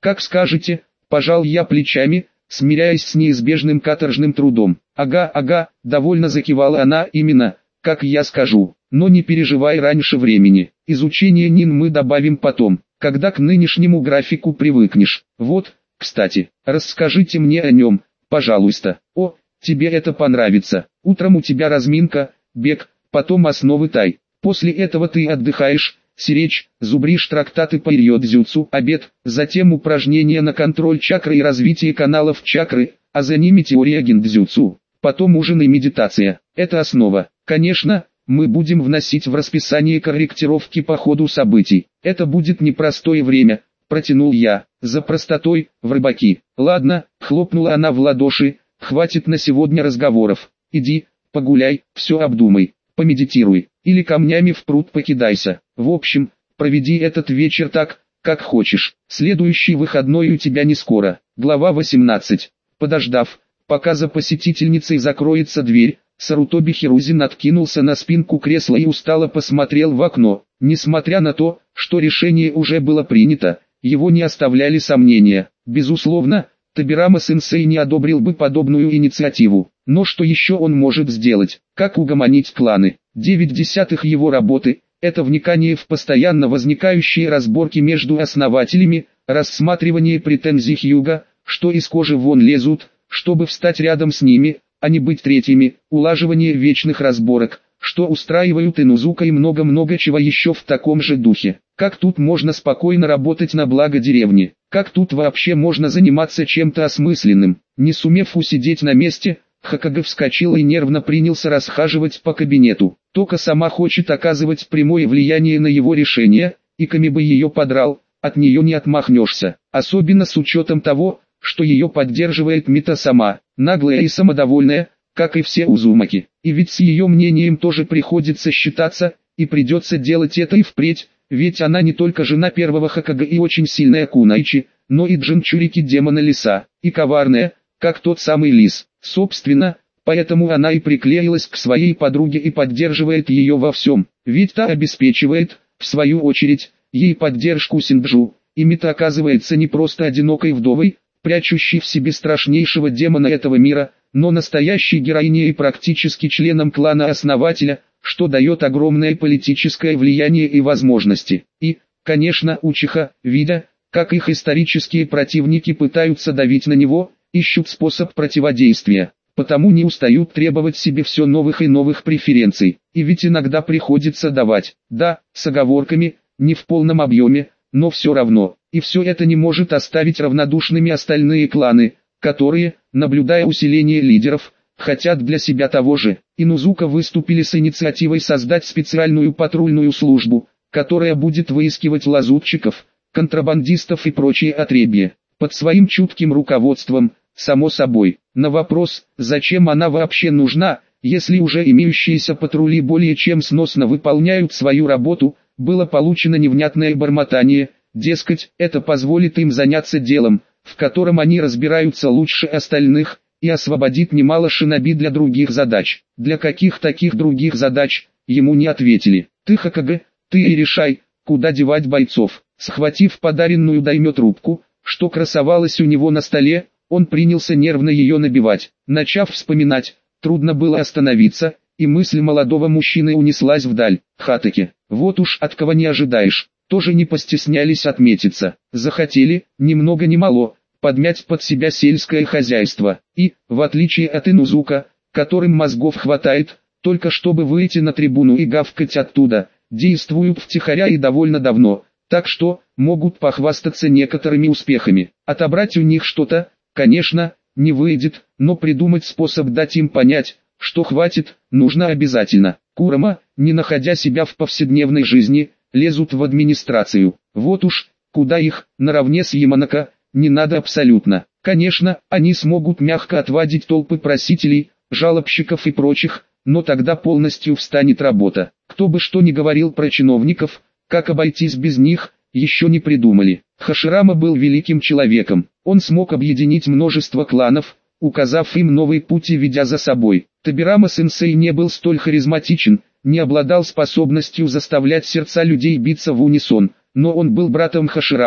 Как скажете, пожал я плечами, смиряясь с неизбежным каторжным трудом. Ага, довольно закивала она, именно, как я скажу. Но не переживай раньше времени. Изучение НИН мы добавим потом, когда к нынешнему графику привыкнешь. Вот, кстати, расскажите мне о нем, пожалуйста. О, тебе это понравится. Утром у тебя разминка, бег, потом основы тай. После этого ты отдыхаешь, сиречь, зубришь трактаты по ирьё-дзюцу, обед, затем упражнения на контроль чакры и развитие каналов чакры, а за ними теория гиндзюцу, потом ужин и медитация. Это основа. Конечно, мы будем вносить в расписание корректировки по ходу событий. Это будет непростое время, протянул я, за простотой, в рыбаки. Ладно, хлопнула она в ладоши, хватит на сегодня разговоров. Иди, погуляй, все обдумай, помедитируй, или камнями в пруд покидайся. В общем, проведи этот вечер так, как хочешь. Следующий выходной у тебя не скоро. Глава 18. Подождав, пока за посетительницей закроется дверь, Сарутоби Хирузин откинулся на спинку кресла и устало посмотрел в окно. Несмотря на то, что решение уже было принято, его не оставляли сомнения. Безусловно, Табирама-сенсей не одобрил бы подобную инициативу. Но что еще он может сделать? Как угомонить кланы? 9/10 его работы – это вникание в постоянно возникающие разборки между основателями, рассматривание претензий Хьюга, что из кожи вон лезут, чтобы встать рядом с ними, а не быть третьими, улаживание вечных разборок, что устраивают Инузука и много-много чего еще в таком же духе. Как тут можно спокойно работать на благо деревни? Как тут вообще можно заниматься чем-то осмысленным? Не сумев усидеть на месте, Хокаге вскочил и нервно принялся расхаживать по кабинету. Тока сама хочет оказывать прямое влияние на его решение, и Ками бы ее подрал, от нее не отмахнешься. Особенно с учетом того, что ее поддерживает Мита сама, наглая и самодовольная, как и все Узумаки. И ведь с ее мнением тоже приходится считаться, и придется делать это и впредь, ведь она не только жена первого Хокаге и очень сильная Кунайчи, но и Джинчурики демона лиса, и коварная, как тот самый лис. Собственно, поэтому она и приклеилась к своей подруге и поддерживает ее во всем, ведь та обеспечивает, в свою очередь, ей поддержку Синджу, и Мита оказывается не просто одинокой вдовой, прячущей в себе страшнейшего демона этого мира, но настоящей героиней и практически членом клана-основателя, что дает огромное политическое влияние и возможности. И, конечно, Учиха, видя, как их исторические противники пытаются давить на него, ищут способ противодействия, потому не устают требовать себе все новых и новых преференций. И ведь иногда приходится давать, да, с оговорками, не в полном объеме, но все равно. И все это не может оставить равнодушными остальные кланы, которые, наблюдая усиление лидеров, хотят для себя того же. Инузука выступили с инициативой создать специальную патрульную службу, которая будет выискивать лазутчиков, контрабандистов и прочие отребья. Под своим чутким руководством, само собой. На вопрос, зачем она вообще нужна, если уже имеющиеся патрули более чем сносно выполняют свою работу, было получено невнятное бормотание, дескать, это позволит им заняться делом, в котором они разбираются лучше остальных, и освободит немало шиноби для других задач. Для каких таких других задач, ему не ответили. Ты, Хокаге, ты и решай, куда девать бойцов. Схватив подаренную даймё трубку, что красовалась у него на столе, он принялся нервно ее набивать. Начав вспоминать, трудно было остановиться, и мысль молодого мужчины унеслась вдаль. Хатаки, вот уж от кого не ожидаешь, тоже не постеснялись отметиться. Захотели, ни много ни мало, подмять под себя сельское хозяйство. И, в отличие от Инузука, которым мозгов хватает, только чтобы выйти на трибуну и гавкать оттуда, действуют втихаря и довольно давно, так что, могут похвастаться некоторыми успехами. Отобрать у них что-то, конечно, не выйдет, но придумать способ дать им понять, что хватит, нужно обязательно. Курама, не находя себя в повседневной жизни, лезут в администрацию. Вот уж, куда их, наравне с Яманака, не надо абсолютно. Конечно, они смогут мягко отвадить толпы просителей, жалобщиков и прочих, но тогда полностью встанет работа. Кто бы что ни говорил про чиновников, как обойтись без них, еще не придумали. Хаширама был великим человеком. Он смог объединить множество кланов, указав им новый путь и ведя за собой. Табирама-сенсей не был столь харизматичен, не обладал способностью заставлять сердца людей биться в унисон, но он был братом Хаширамы,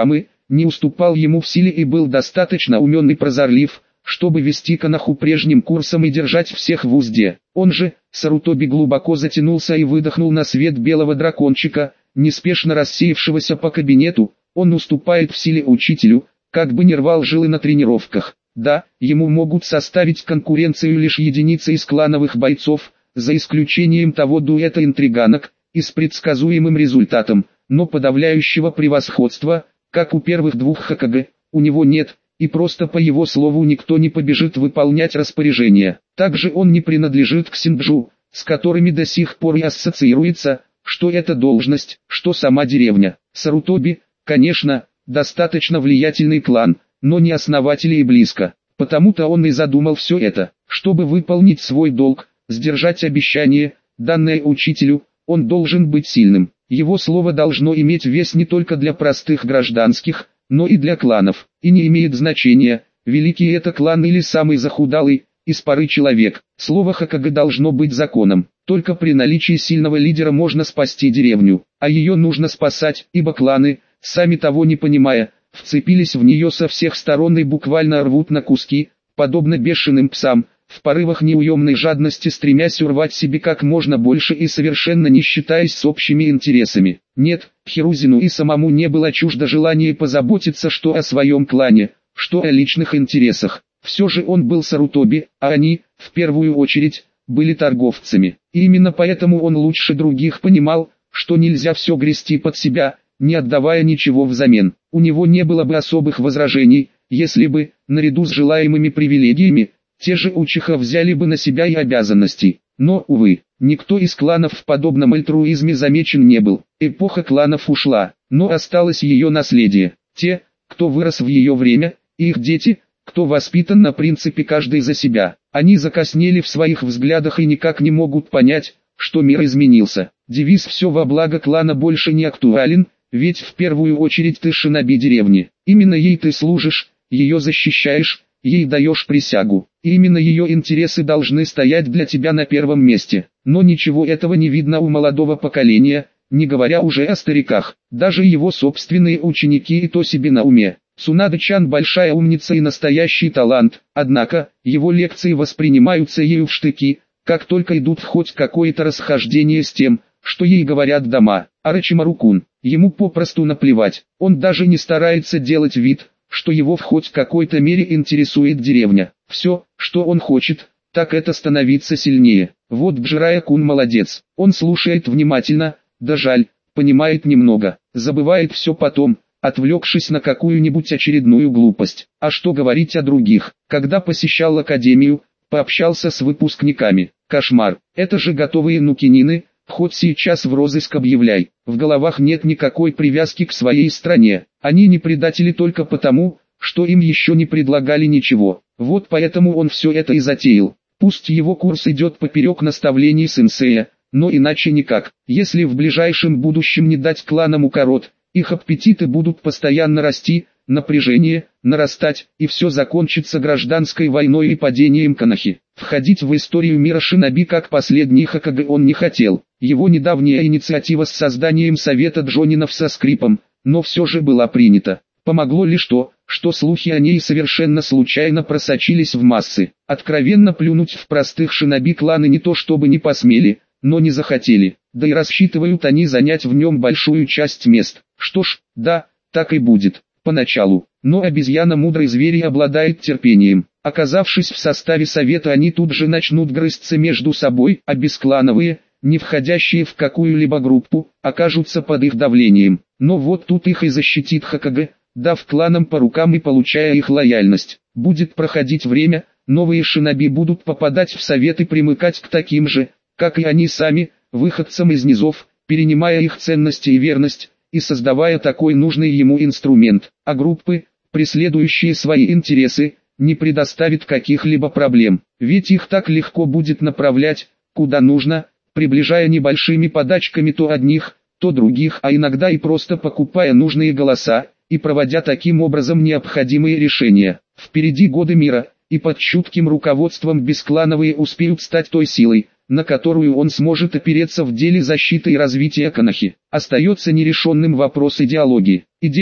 не уступал ему в силе и был достаточно умен и прозорлив, чтобы вести Коноху прежним курсом и держать всех в узде. Он же, Сарутоби, глубоко затянулся и выдохнул на свет белого дракончика, неспешно рассеявшегося по кабинету. Он уступает в силе учителю, как бы не рвал жилы на тренировках. Да, ему могут составить конкуренцию лишь единицы из клановых бойцов, за исключением того дуэта интриганок, и с предсказуемым результатом, но подавляющего превосходства, как у первых двух Хокаге, у него нет, и просто по его слову никто не побежит выполнять распоряжения. Также он не принадлежит к синджу, с которыми до сих пор и ассоциируется, что это должность, что сама деревня. Сарутоби, конечно, достаточно влиятельный клан, но не основатели и близко. Потому-то он и задумал все это, чтобы выполнить свой долг, сдержать обещание, данное учителю. Он должен быть сильным. Его слово должно иметь вес не только для простых гражданских, но и для кланов. И не имеет значения, великий это клан или самый захудалый, из поры человек. Слово Хокаге должно быть законом. Только при наличии сильного лидера можно спасти деревню. А ее нужно спасать, ибо кланы, сами того не понимая, вцепились в нее со всех сторон и буквально рвут на куски, подобно бешеным псам, в порывах неуемной жадности стремясь урвать себе как можно больше и совершенно не считаясь с общими интересами. Нет, Хирузину и самому не было чуждо желание позаботиться что о своем клане, что о личных интересах. Все же он был Сарутоби, а они, в первую очередь, были торговцами. И именно поэтому он лучше других понимал, что нельзя все грести под себя, не отдавая ничего взамен. У него не было бы особых возражений, если бы, наряду с желаемыми привилегиями, те же Учиха взяли бы на себя и обязанности. Но, увы, никто из кланов в подобном альтруизме замечен не был. Эпоха кланов ушла, но осталось ее наследие. Те, кто вырос в ее время, и их дети, кто воспитан на принципе каждый за себя. Они закоснели в своих взглядах и никак не могут понять, что мир изменился. Девиз «все во благо клана» больше не актуален, ведь в первую очередь ты шиноби деревни. Именно ей ты служишь, ее защищаешь, ей даешь присягу. И именно ее интересы должны стоять для тебя на первом месте. Но ничего этого не видно у молодого поколения, не говоря уже о стариках. Даже его собственные ученики и то себе на уме. Цунада-чан большая умница и настоящий талант, однако, его лекции воспринимаются ею в штыки, как только идут хоть какое-то расхождение с тем, что ей говорят дома. Орочимару-кун, ему попросту наплевать, он даже не старается делать вид, что его в хоть какой-то мере интересует деревня. Все, что он хочет, так это становиться сильнее. Вот Бджирая-кун молодец, он слушает внимательно, да жаль, понимает немного, забывает все потом, отвлекшись на какую-нибудь очередную глупость. А что говорить о других? Когда посещал академию, пообщался с выпускниками. Кошмар, это же готовые нукинины, хоть сейчас в розыск объявляй. В головах нет никакой привязки к своей стране. Они не предатели только потому, что им еще не предлагали ничего. Вот поэтому он все это и затеял. Пусть его курс идет поперек наставлений сенсея, но иначе никак. Если в ближайшем будущем не дать кланам укорот, их аппетиты будут постоянно расти, напряжение нарастать, и все закончится гражданской войной и падением Конохи. Входить в историю мира шиноби как последний Хокаге он не хотел. Его недавняя инициатива с созданием Совета Джонинов со скрипом, но все же была принята. Помогло лишь то, что слухи о ней совершенно случайно просочились в массы. Откровенно плюнуть в простых шиноби кланы не то чтобы не посмели, но не захотели. Да и рассчитывают они занять в нем большую часть мест. Что ж, да, так и будет. Поначалу, но обезьяна мудрый зверь и обладает терпением. Оказавшись в составе совета, они тут же начнут грызться между собой, а бесклановые, не входящие в какую-либо группу, окажутся под их давлением. Но вот тут их и защитит Хокаге, дав кланам по рукам и получая их лояльность. Будет проходить время, новые шиноби будут попадать в совет и примыкать к таким же, как и они сами, выходцам из низов, перенимая их ценности и верность, и создавая такой нужный ему инструмент, а группы, преследующие свои интересы, не предоставит каких-либо проблем, ведь их так легко будет направлять, куда нужно, приближая небольшими подачками то одних, то других, а иногда и просто покупая нужные голоса, и проводя таким образом необходимые решения. Впереди годы мира, и под чутким руководством бесклановые успеют стать той силой, на которую он сможет опереться в деле защиты и развития Конохи. Остается нерешенным вопрос идеологии. Идеи,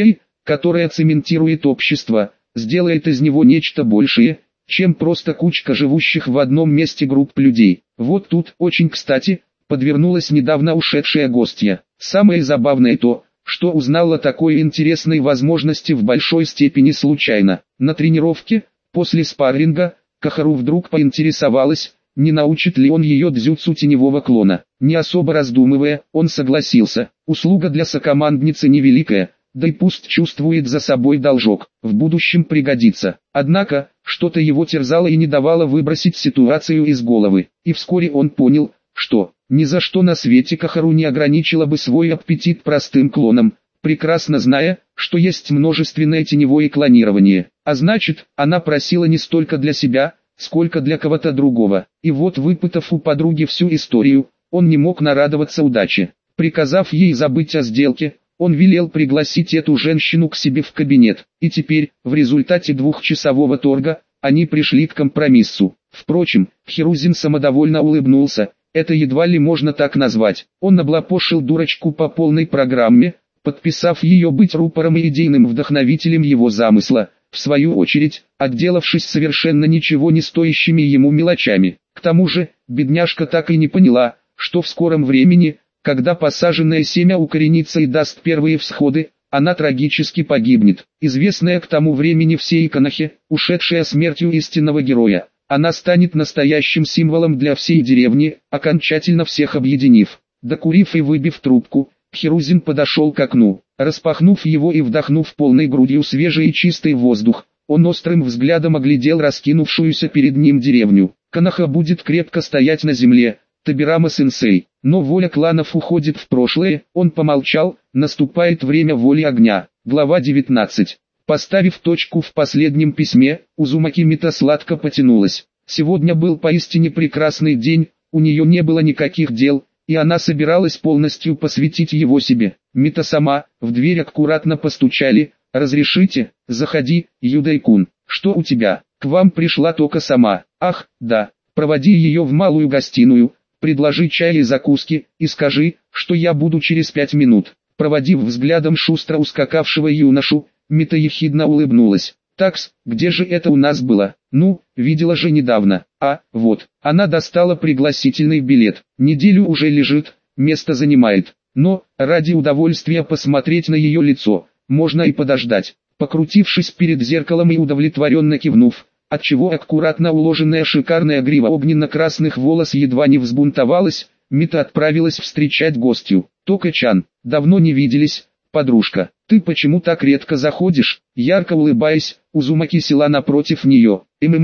которая цементирует общество, сделает из него нечто большее, чем просто кучка живущих в одном месте групп людей. Вот тут, очень кстати, подвернулась недавно ушедшая гостья. Самое забавное то, что узнала такой интересной возможности в большой степени случайно. На тренировке, после спарринга, Кохару вдруг поинтересовалась, не научит ли он ее дзюцу теневого клона. Не особо раздумывая, он согласился. Услуга для сокомандницы невеликая, да и пусть чувствует за собой должок, в будущем пригодится. Однако, что-то его терзало и не давало выбросить ситуацию из головы. И вскоре он понял, что ни за что на свете Кохару не ограничила бы свой аппетит простым клоном, прекрасно зная, что есть множественное теневое клонирование. А значит, она просила не столько для себя, сколько для кого-то другого. И вот, выпытав у подруги всю историю, он не мог нарадоваться удаче. Приказав ей забыть о сделке, он велел пригласить эту женщину к себе в кабинет. И теперь, в результате двухчасового торга, они пришли к компромиссу. Впрочем, Хирузин самодовольно улыбнулся. Это едва ли можно так назвать. Он облапошил дурочку по полной программе, подписав ее быть рупором и идейным вдохновителем его замысла, в свою очередь, отделавшись совершенно ничего не стоящими ему мелочами. К тому же, бедняжка так и не поняла, что в скором времени, когда посаженное семя укоренится и даст первые всходы, она трагически погибнет. Известная к тому времени всей Конохе, ушедшая смертью истинного героя, она станет настоящим символом для всей деревни, окончательно всех объединив. Докурив и выбив трубку, Хирузин подошел к окну. Распахнув его и вдохнув полной грудью свежий и чистый воздух, он острым взглядом оглядел раскинувшуюся перед ним деревню. Коноха будет крепко стоять на земле, Табирама-сенсей. Но воля кланов уходит в прошлое, он помолчал, наступает время воли огня. Глава 19. Поставив точку в последнем письме, Узумаки Мита сладко потянулась. Сегодня был поистине прекрасный день, у нее не было никаких дел, и она собиралась полностью посвятить его себе. Мита сама, в дверь аккуратно постучали. «Разрешите?» «Заходи, Юдай-кун. Что у тебя?» «К вам пришла Тока сама». «Ах, да. Проводи ее в малую гостиную, предложи чай и закуски, и скажи, что я буду через 5 минут». Проводив взглядом шустро ускакавшего юношу, Мита ехидно улыбнулась. «Такс, где же это у нас было? Ну, видела же недавно. А, вот». Она достала пригласительный билет. Неделю уже лежит, место занимает. Но, ради удовольствия посмотреть на ее лицо, можно и подождать. Покрутившись перед зеркалом и удовлетворенно кивнув, отчего аккуратно уложенная шикарная грива огненно-красных волос едва не взбунтовалась, Мита отправилась встречать гостью. «Тока-чан, давно не виделись, подружка. Ты почему так редко заходишь?» Ярко улыбаясь, Узумаки села напротив нее.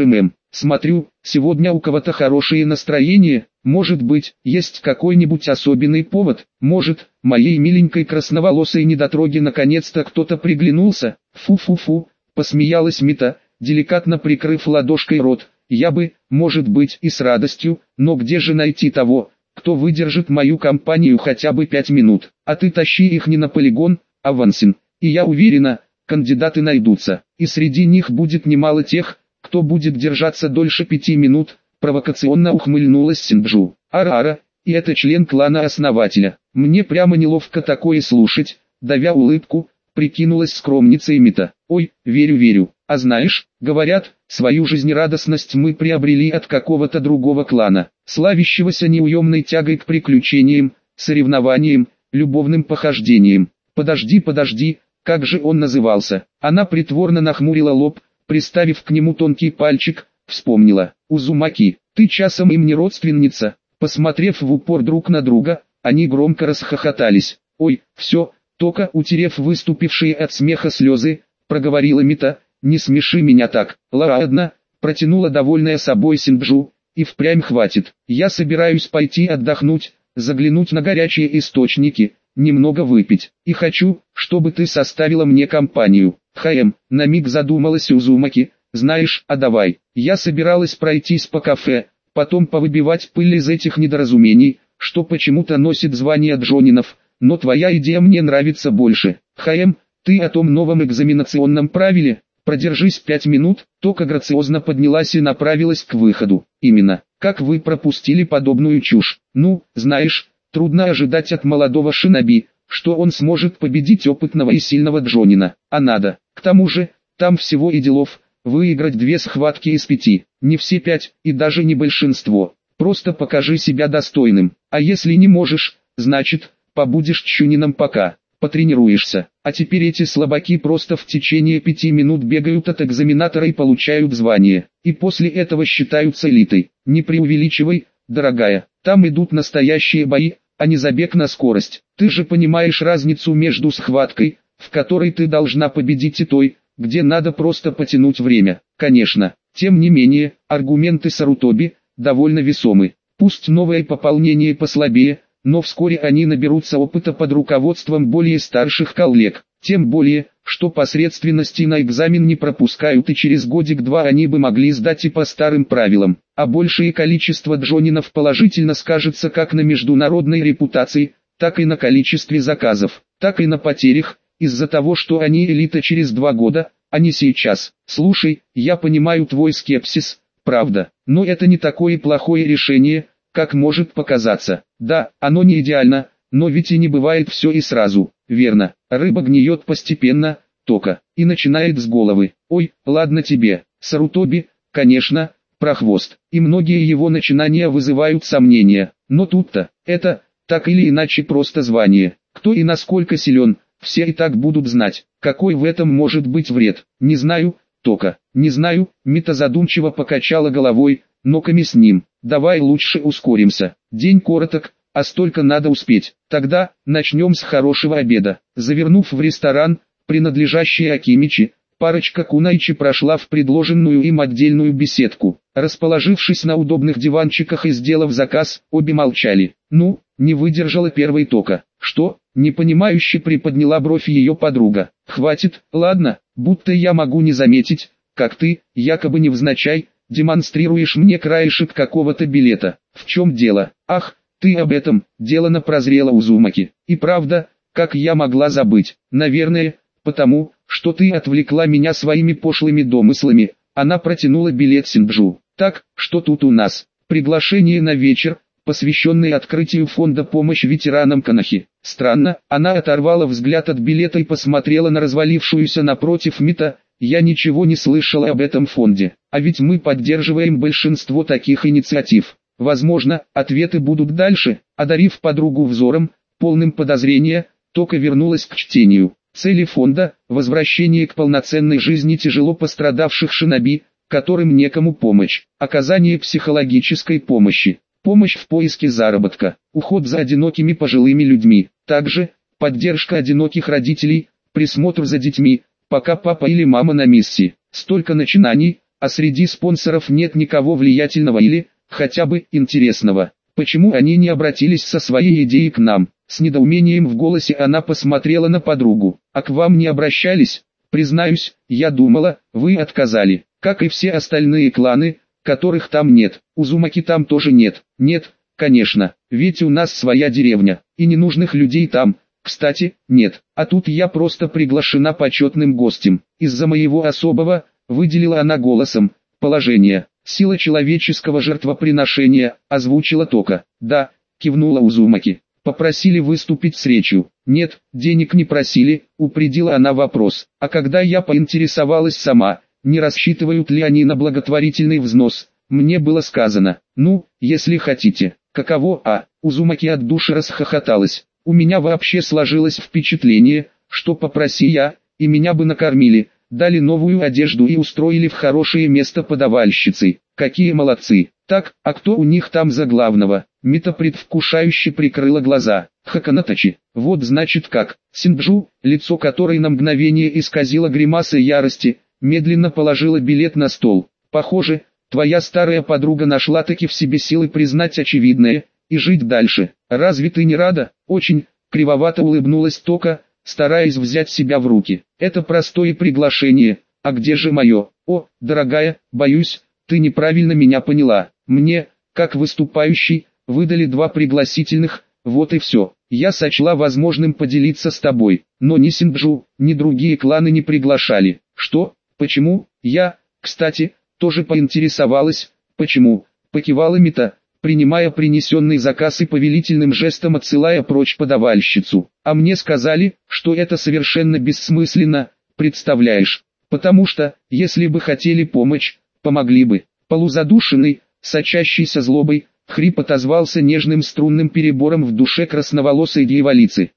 Смотрю, сегодня у кого-то хорошее настроение. Может быть, есть какой-нибудь особенный повод? Может, моей миленькой красноволосой недотроге наконец-то кто-то приглянулся?» «Фу-фу-фу», посмеялась Мита, деликатно прикрыв ладошкой рот. «Я бы, может быть, и с радостью, но где же найти того, кто выдержит мою компанию хотя бы 5 минут? А ты тащи их не на полигон, а в Ансин. И я уверена, кандидаты найдутся, и среди них будет немало тех, кто будет держаться дольше 5 минут», провокационно ухмыльнулась Синджу. «Ара-ара, и это член клана-основателя. Мне прямо неловко такое слушать», давя улыбку, прикинулась скромницей Мита. «Ой, верю. А знаешь, говорят, свою жизнерадостность мы приобрели от какого-то другого клана, славящегося неуемной тягой к приключениям, соревнованиям, любовным похождениям. Подожди, как же он назывался?» Она притворно нахмурила лоб, приставив к нему тонкий пальчик, вспомнила. «Узумаки, ты часом им не родственница?» Посмотрев в упор друг на друга, они громко расхохотались. «Ой, все», Тока, утерев выступившие от смеха слезы, проговорила Мита. «Не смеши меня так». «Ладно», протянула довольная собой Синджу, «и впрямь хватит. Я собираюсь пойти отдохнуть, заглянуть на горячие источники, немного выпить. И хочу, чтобы ты составила мне компанию». На миг задумалась Узумаки. «Знаешь, а давай». Я собиралась пройтись по кафе, потом повыбивать пыль из этих недоразумений, что почему-то носит звание джонинов, но твоя идея мне нравится больше. Ты о том новом экзаменационном правиле? Продержись 5 минут». Тока грациозно поднялась и направилась к выходу. «Именно. Как вы пропустили подобную чушь? Ну, знаешь, трудно ожидать от молодого шиноби, что он сможет победить опытного и сильного Джонина, а надо. К тому же, там всего и делов, выиграть 2 схватки из 5, не все 5, и даже не большинство. Просто покажи себя достойным, а если не можешь, значит, побудешь чунином пока потренируешься. А теперь эти слабаки просто в течение 5 минут бегают от экзаменатора и получают звание, и после этого считаются элитой. Не преувеличивай, дорогая, там идут настоящие бои, а не забег на скорость. Ты же понимаешь разницу между схваткой, в которой ты должна победить, и той, где надо просто потянуть время. Конечно, тем не менее, аргументы Сарутоби довольно весомы. Пусть новое пополнение послабее, но вскоре они наберутся опыта под руководством более старших коллег. Тем более, что посредственности на экзамен не пропускают, и через годик-два они бы могли сдать и по старым правилам. А большее количество джонинов положительно скажется как на международной репутации, так и на количестве заказов, так и на потерях, из-за того, что они элита через 2 года, а не сейчас. Слушай, я понимаю твой скепсис, правда, но это не такое плохое решение, как может показаться. Да, оно не идеально, но ведь и не бывает все и сразу, верно? Рыба гниет постепенно, тока, и начинает с головы. Ой, ладно тебе, Сарутоби, конечно, прохвост, и многие его начинания вызывают сомнения, но тут-то, это, так или иначе просто звание. Кто и насколько силен, все и так будут знать. Какой в этом может быть вред? Не знаю, тока, не знаю, Мита задумчиво покачала головой, но-ками с ним. Давай лучше ускоримся. День короток, а столько надо успеть. Тогда, начнем с хорошего обеда. Завернув в ресторан, принадлежащий Акимичи, парочка Кунайчи прошла в предложенную им отдельную беседку. Расположившись на удобных диванчиках и сделав заказ, обе молчали. Ну, не выдержала первой тока. Что? Непонимающе приподняла бровь ее подруга. Хватит, ладно, будто я могу не заметить, как ты, якобы невзначай, демонстрируешь мне краешек какого-то билета. В чем дело? Ах, ты об этом, делано прозрела Узумаки. И правда, как я могла забыть? Наверное, потому, что ты отвлекла меня своими пошлыми домыслами. Она протянула билет Синджу. Так, что тут у нас? Приглашение на вечер, посвященный открытию фонда помощи ветеранам Канахи. Странно, она оторвала взгляд от билета и посмотрела на развалившуюся напротив Мита. Я ничего не слышала об этом фонде, а ведь мы поддерживаем большинство таких инициатив. Возможно, ответы будут дальше. Одарив подругу взором, полным подозрения, Тока вернулась к чтению. Цели фонда – возвращение к полноценной жизни тяжело пострадавших шиноби, которым некому помочь, оказание психологической помощи, помощь в поиске заработка, уход за одинокими пожилыми людьми, также поддержка одиноких родителей, присмотр за детьми, пока папа или мама на миссии. Столько начинаний, а среди спонсоров нет никого влиятельного или, хотя бы, интересного. Почему они не обратились со своей идеей к нам? С недоумением в голосе она посмотрела на подругу. А к вам не обращались? Признаюсь, я думала, вы отказали. Как и все остальные кланы, которых там нет. Узумаки там тоже нет. Нет, конечно, ведь у нас своя деревня, и ненужных людей там, кстати, нет. А тут я просто приглашена почетным гостем. Из-за моего особого, выделила она голосом, положения. Сила человеческого жертвоприношения, озвучила Тока. Да, кивнула Узумаки. Попросили выступить с речью. Нет, денег не просили, упредила она вопрос. А когда я поинтересовалась сама, не рассчитывают ли они на благотворительный взнос, мне было сказано, ну, если хотите. Каково, Узумаки от души расхохоталась. У меня вообще сложилось впечатление, что попроси я, и меня бы накормили, дали новую одежду и устроили в хорошее место подавальщицей. Какие молодцы. Так, а кто у них там за главного? Мита предвкушающе прикрыла глаза. Хаканатачи. Вот значит как. Синджу, лицо которой на мгновение исказило гримаса ярости, медленно положила билет на стол. Похоже, твоя старая подруга нашла-таки в себе силы признать очевидное и жить дальше. Разве ты не рада? Очень, кривовато улыбнулась Тока, стараясь взять себя в руки. Это простое приглашение, а где же мое? О, дорогая, боюсь, ты неправильно меня поняла. Мне, как выступающий, выдали 2 пригласительных, вот и все. Я сочла возможным поделиться с тобой, но ни Синджу, ни другие кланы не приглашали. Что? Почему? Я, кстати, тоже поинтересовалась, почему? Покивала Мита, принимая принесенный заказ и повелительным жестом отсылая прочь подавальщицу. А мне сказали, что это совершенно бессмысленно, представляешь? Потому что, если бы хотели помочь, помогли бы. Полузадушенный, сочащийся злобой, хрип отозвался нежным струнным перебором в душе красноволосой дьяволицы.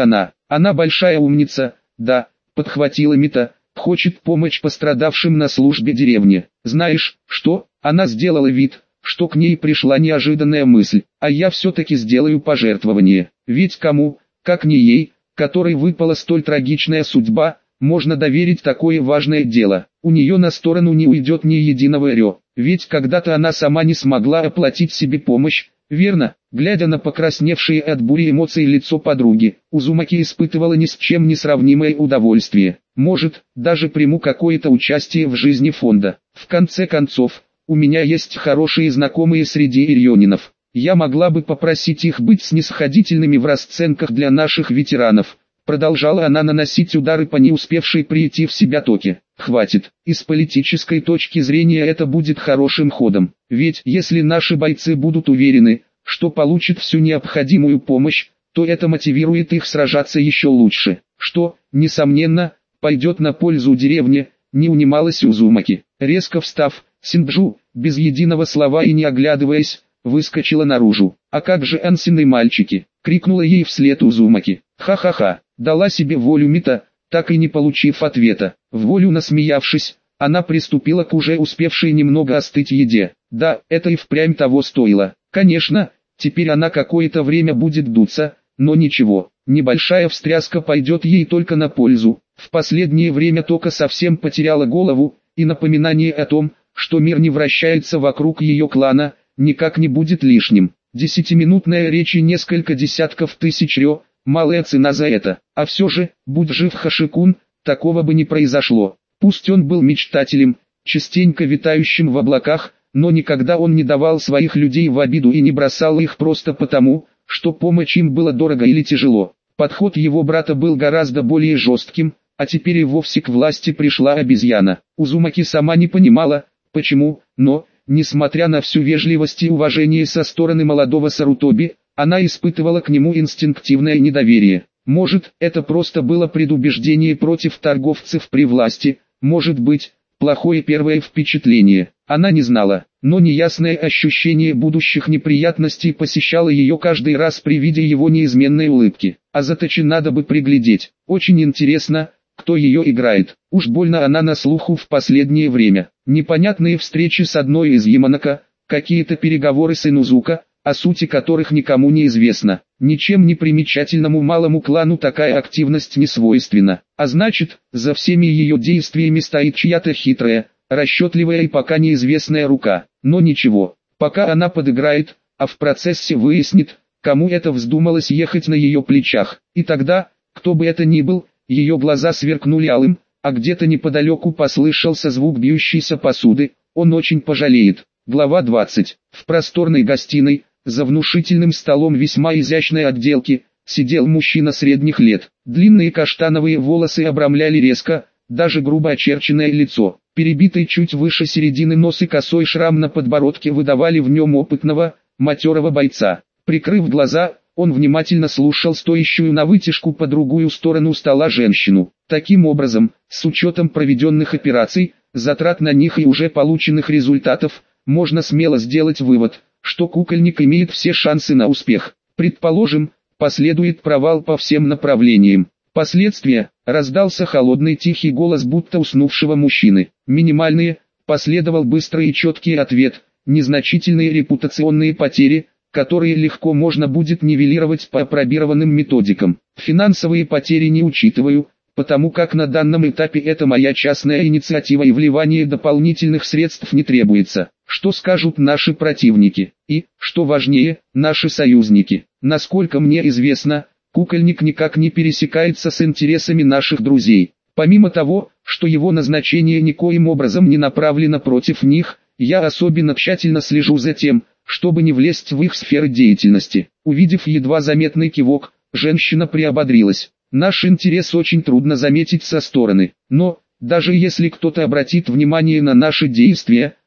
Она большая умница, да, подхватила Мита, хочет помочь пострадавшим на службе деревни. Знаешь, что? Она сделала вид, что к ней пришла неожиданная мысль, а я все-таки сделаю пожертвование. Ведь кому, как не ей, которой выпала столь трагичная судьба, можно доверить такое важное дело. У нее на сторону не уйдет ни единого рё, ведь когда-то она сама не смогла оплатить себе помощь, верно? Глядя на покрасневшее от бури эмоций лицо подруги, Узумаки испытывала ни с чем не сравнимое удовольствие. Может, даже приму какое-то участие в жизни фонда. В конце концов, у меня есть хорошие знакомые среди ирьонинов. Я могла бы попросить их быть снисходительными в расценках для наших ветеранов. Продолжала она наносить удары по не успевшей прийти в себя Токе. Хватит, и с политической точки зрения это будет хорошим ходом. Ведь если наши бойцы будут уверены, что получат всю необходимую помощь, то это мотивирует их сражаться еще лучше. Что, несомненно, пойдет на пользу деревне, не унималась Узумаки. Резко встав, Синджу, без единого слова и не оглядываясь, выскочила наружу. «А как же Ансины мальчики?» — крикнула ей вслед Узумаки. «Ха-ха-ха!» — дала себе волю Мита, так и не получив ответа. В волю насмеявшись, она приступила к уже успевшей немного остыть еде. Да, это и впрямь того стоило. Конечно, теперь она какое-то время будет дуться, но ничего, небольшая встряска пойдет ей только на пользу. В последнее время Тока совсем потеряла голову, и напоминание о том, что мир не вращается вокруг ее клана, никак не будет лишним. 10-минутная речь и несколько десятков тысяч рё, малая цена за это. А все же, будь жив Хашикун, такого бы не произошло. Пусть он был мечтателем, частенько витающим в облаках, но никогда он не давал своих людей в обиду и не бросал их просто потому, что помочь им было дорого или тяжело. Подход его брата был гораздо более жестким, а теперь и вовсе к власти пришла обезьяна. Узумаки сама не понимала, почему, но, несмотря на всю вежливость и уважение со стороны молодого Сарутоби, она испытывала к нему инстинктивное недоверие. Может, это просто было предубеждение против торговцев при власти, может быть, плохое первое впечатление. Она не знала, но неясное ощущение будущих неприятностей посещало ее каждый раз при виде его неизменной улыбки. А Заточи надо бы приглядеть. Очень интересно, кто ее играет. Уж больно она на слуху в последнее время. Непонятные встречи с одной из Яманака, какие-то переговоры с Инузука, о сути которых никому не известно. Ничем не примечательному малому клану такая активность не свойственна. А значит, за всеми ее действиями стоит чья-то хитрая, расчетливая и пока неизвестная рука. Но ничего, пока она подыграет, а в процессе выяснит, кому это вздумалось ехать на ее плечах. И тогда, кто бы это ни был, ее глаза сверкнули алым, а где-то неподалеку послышался звук бьющейся посуды. Он очень пожалеет. Глава 20. В просторной гостиной, за внушительным столом весьма изящной отделки, сидел мужчина средних лет. Длинные каштановые волосы обрамляли резко, даже грубо очерченное лицо. Перебитый чуть выше середины нос и косой шрам на подбородке выдавали в нем опытного, матерого бойца. Прикрыв глаза, он внимательно слушал стоящую на вытяжку по другую сторону стола женщину. Таким образом, с учетом проведенных операций, затрат на них и уже полученных результатов, можно смело сделать вывод, что кукольник имеет все шансы на успех. Предположим, последует провал по всем направлениям. Последствия, раздался холодный тихий голос будто уснувшего мужчины. Минимальные, последовал быстрый и четкий ответ, незначительные репутационные потери, которые легко можно будет нивелировать по апробированным методикам. Финансовые потери не учитываю, потому как на данном этапе это моя частная инициатива и вливание дополнительных средств не требуется. Что скажут наши противники? И, что важнее, наши союзники? Насколько мне известно, кукольник никак не пересекается с интересами наших друзей. Помимо того, что его назначение никоим образом не направлено против них, я особенно тщательно слежу за тем, чтобы не влезть в их сферы деятельности. Увидев едва заметный кивок, женщина приободрилась. Наш интерес очень трудно заметить со стороны, но, даже если кто-то обратит внимание на наши действия,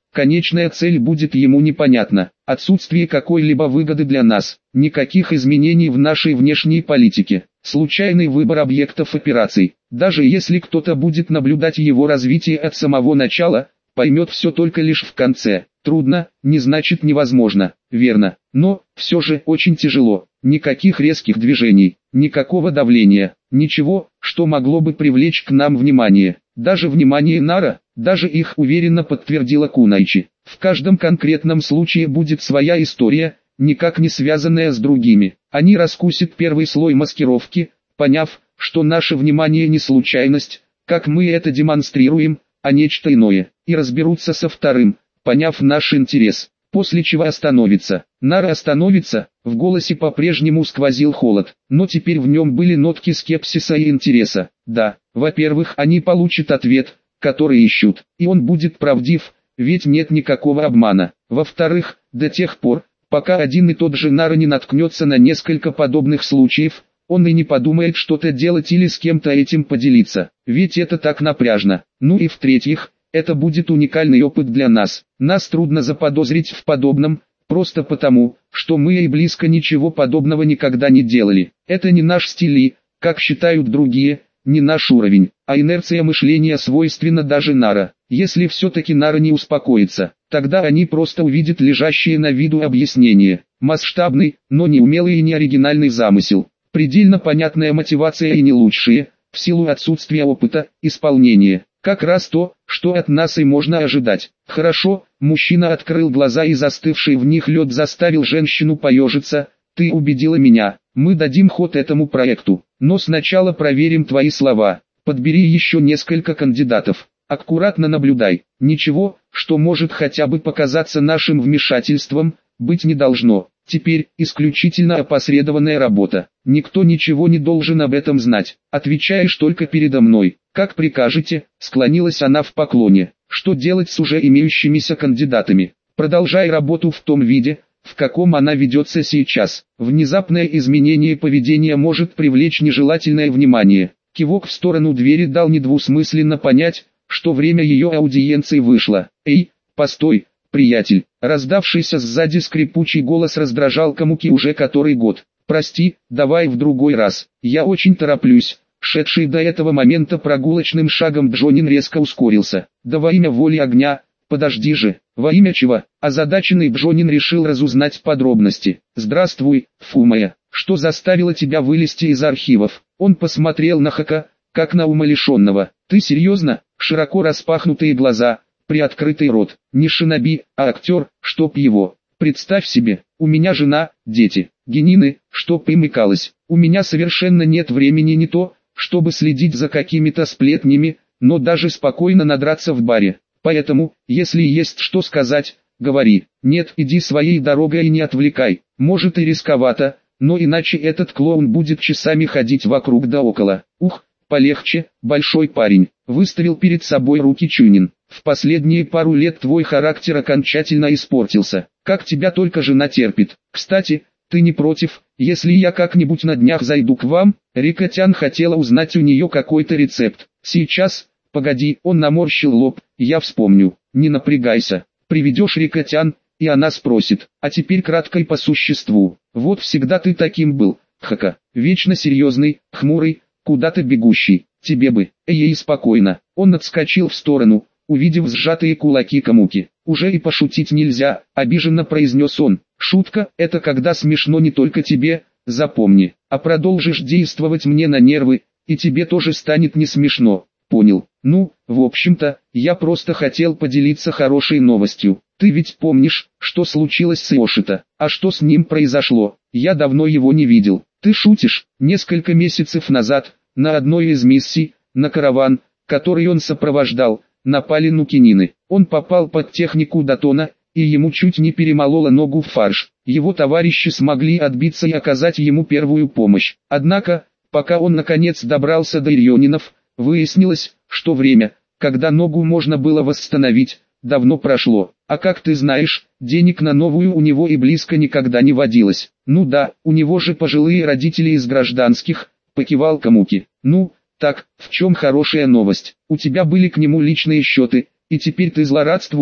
конечная цель будет ему непонятна. Отсутствие какой-либо выгоды для нас, никаких изменений в нашей внешней политике, случайный выбор объектов операций. Даже если кто-то будет наблюдать его развитие от самого начала, поймет все только лишь в конце. Трудно, не значит невозможно, верно, но все же очень тяжело. Никаких резких движений, никакого давления, ничего, что могло бы привлечь к нам внимание. Даже внимание Нара, даже их уверенно подтвердила Кунайчи. В каждом конкретном случае будет своя история, никак не связанная с другими. Они раскусят первый слой маскировки, поняв, что наше внимание не случайность, как мы это демонстрируем, а нечто иное, и разберутся со вторым, поняв наш интерес, после чего остановится. Нара остановится, в голосе по-прежнему сквозил холод, но теперь в нем были нотки скепсиса и интереса. Да, во-первых, они получат ответ, который ищут, и он будет правдив, ведь нет никакого обмана. Во-вторых, до тех пор, пока один и тот же Нара не наткнется на несколько подобных случаев, он и не подумает что-то делать или с кем-то этим поделиться, ведь это так напряжно. Ну и в-третьих, это будет уникальный опыт для нас. Нас трудно заподозрить в подобном, просто потому, что мы и близко ничего подобного никогда не делали. Это не наш стиль и, как считают другие, не наш уровень, а инерция мышления свойственна даже Нара. Если все-таки Нара не успокоится, тогда они просто увидят лежащие на виду объяснение. Масштабный, но не умелый и не оригинальный замысел. Предельно понятная мотивация и не лучшие, в силу отсутствия опыта, исполнения. Как раз то, что от нас и можно ожидать. Хорошо, мужчина открыл глаза и застывший в них лед заставил женщину поежиться. Ты убедила меня, мы дадим ход этому проекту. Но сначала проверим твои слова. Подбери еще несколько кандидатов. Аккуратно наблюдай. Ничего, что может хотя бы показаться нашим вмешательством, быть не должно. Теперь исключительно опосредованная работа. Никто ничего не должен об этом знать. Отвечаешь только передо мной. Как прикажете, склонилась она в поклоне. Что делать с уже имеющимися кандидатами? Продолжай работу в том виде, в каком она ведется сейчас. Внезапное изменение поведения может привлечь нежелательное внимание. Кивок в сторону двери дал недвусмысленно понять, что время ее аудиенции вышло. Эй, постой, приятель. Раздавшийся сзади скрипучий голос раздражал Камуки уже который год. Прости, давай в другой раз. Я очень тороплюсь. Шедший до этого момента прогулочным шагом Джонин резко ускорился. Да во имя воли огня, подожди же, во имя чего? Озадаченный Джонин решил разузнать подробности. Здравствуй, Фумая, что заставило тебя вылезти из архивов? Он посмотрел на Хака, как на умалишенного. Ты серьезно? Широко распахнутые глаза, приоткрытый рот. Не шиноби, а актер, чтоб его. Представь себе, у меня жена, дети, генины, чтоб им икалось. У меня совершенно нет времени не то, чтобы следить за какими-то сплетнями, но даже спокойно надраться в баре. Поэтому, если есть что сказать, говори. Нет, иди своей дорогой и не отвлекай. Может и рисковато, но иначе этот клоун будет часами ходить вокруг да около. Ух, полегче, большой парень. Выставил перед собой руки Чунин. В последние пару лет твой характер окончательно испортился. Как тебя только жена терпит. Кстати, ты не против, если я как-нибудь на днях зайду к вам? Рикотян хотела узнать у нее какой-то рецепт. Сейчас, погоди, он наморщил лоб, я вспомню. Не напрягайся. Приведешь Рикотян, и она спросит. А теперь кратко и по существу. Вот всегда ты таким был, Хака. Вечно серьезный, хмурый, куда-то бегущий. Тебе бы, ей спокойно. Он отскочил в сторону, увидев сжатые кулаки Камуки. Уже и пошутить нельзя, обиженно произнес он. Шутка, это когда смешно не только тебе, запомни. А продолжишь действовать мне на нервы, и тебе тоже станет не смешно. Понял? Ну, в общем-то, я просто хотел поделиться хорошей новостью. Ты ведь помнишь, что случилось с Иошито? А что с ним произошло? Я давно его не видел. Ты шутишь? Несколько месяцев назад, на одной из миссий, на караван, который он сопровождал, напали нукинины. Он попал под технику Датона, и ему чуть не перемололо ногу в фарш. Его товарищи смогли отбиться и оказать ему первую помощь. Однако, пока он наконец добрался до Ирионинов, выяснилось, что время, когда ногу можно было восстановить, давно прошло. А как ты знаешь, денег на новую у него и близко никогда не водилось. Ну да, у него же пожилые родители из гражданских, покивал Камуки. Ну, так, в чем хорошая новость? У тебя были к нему личные счеты, и теперь ты злорадствуешь.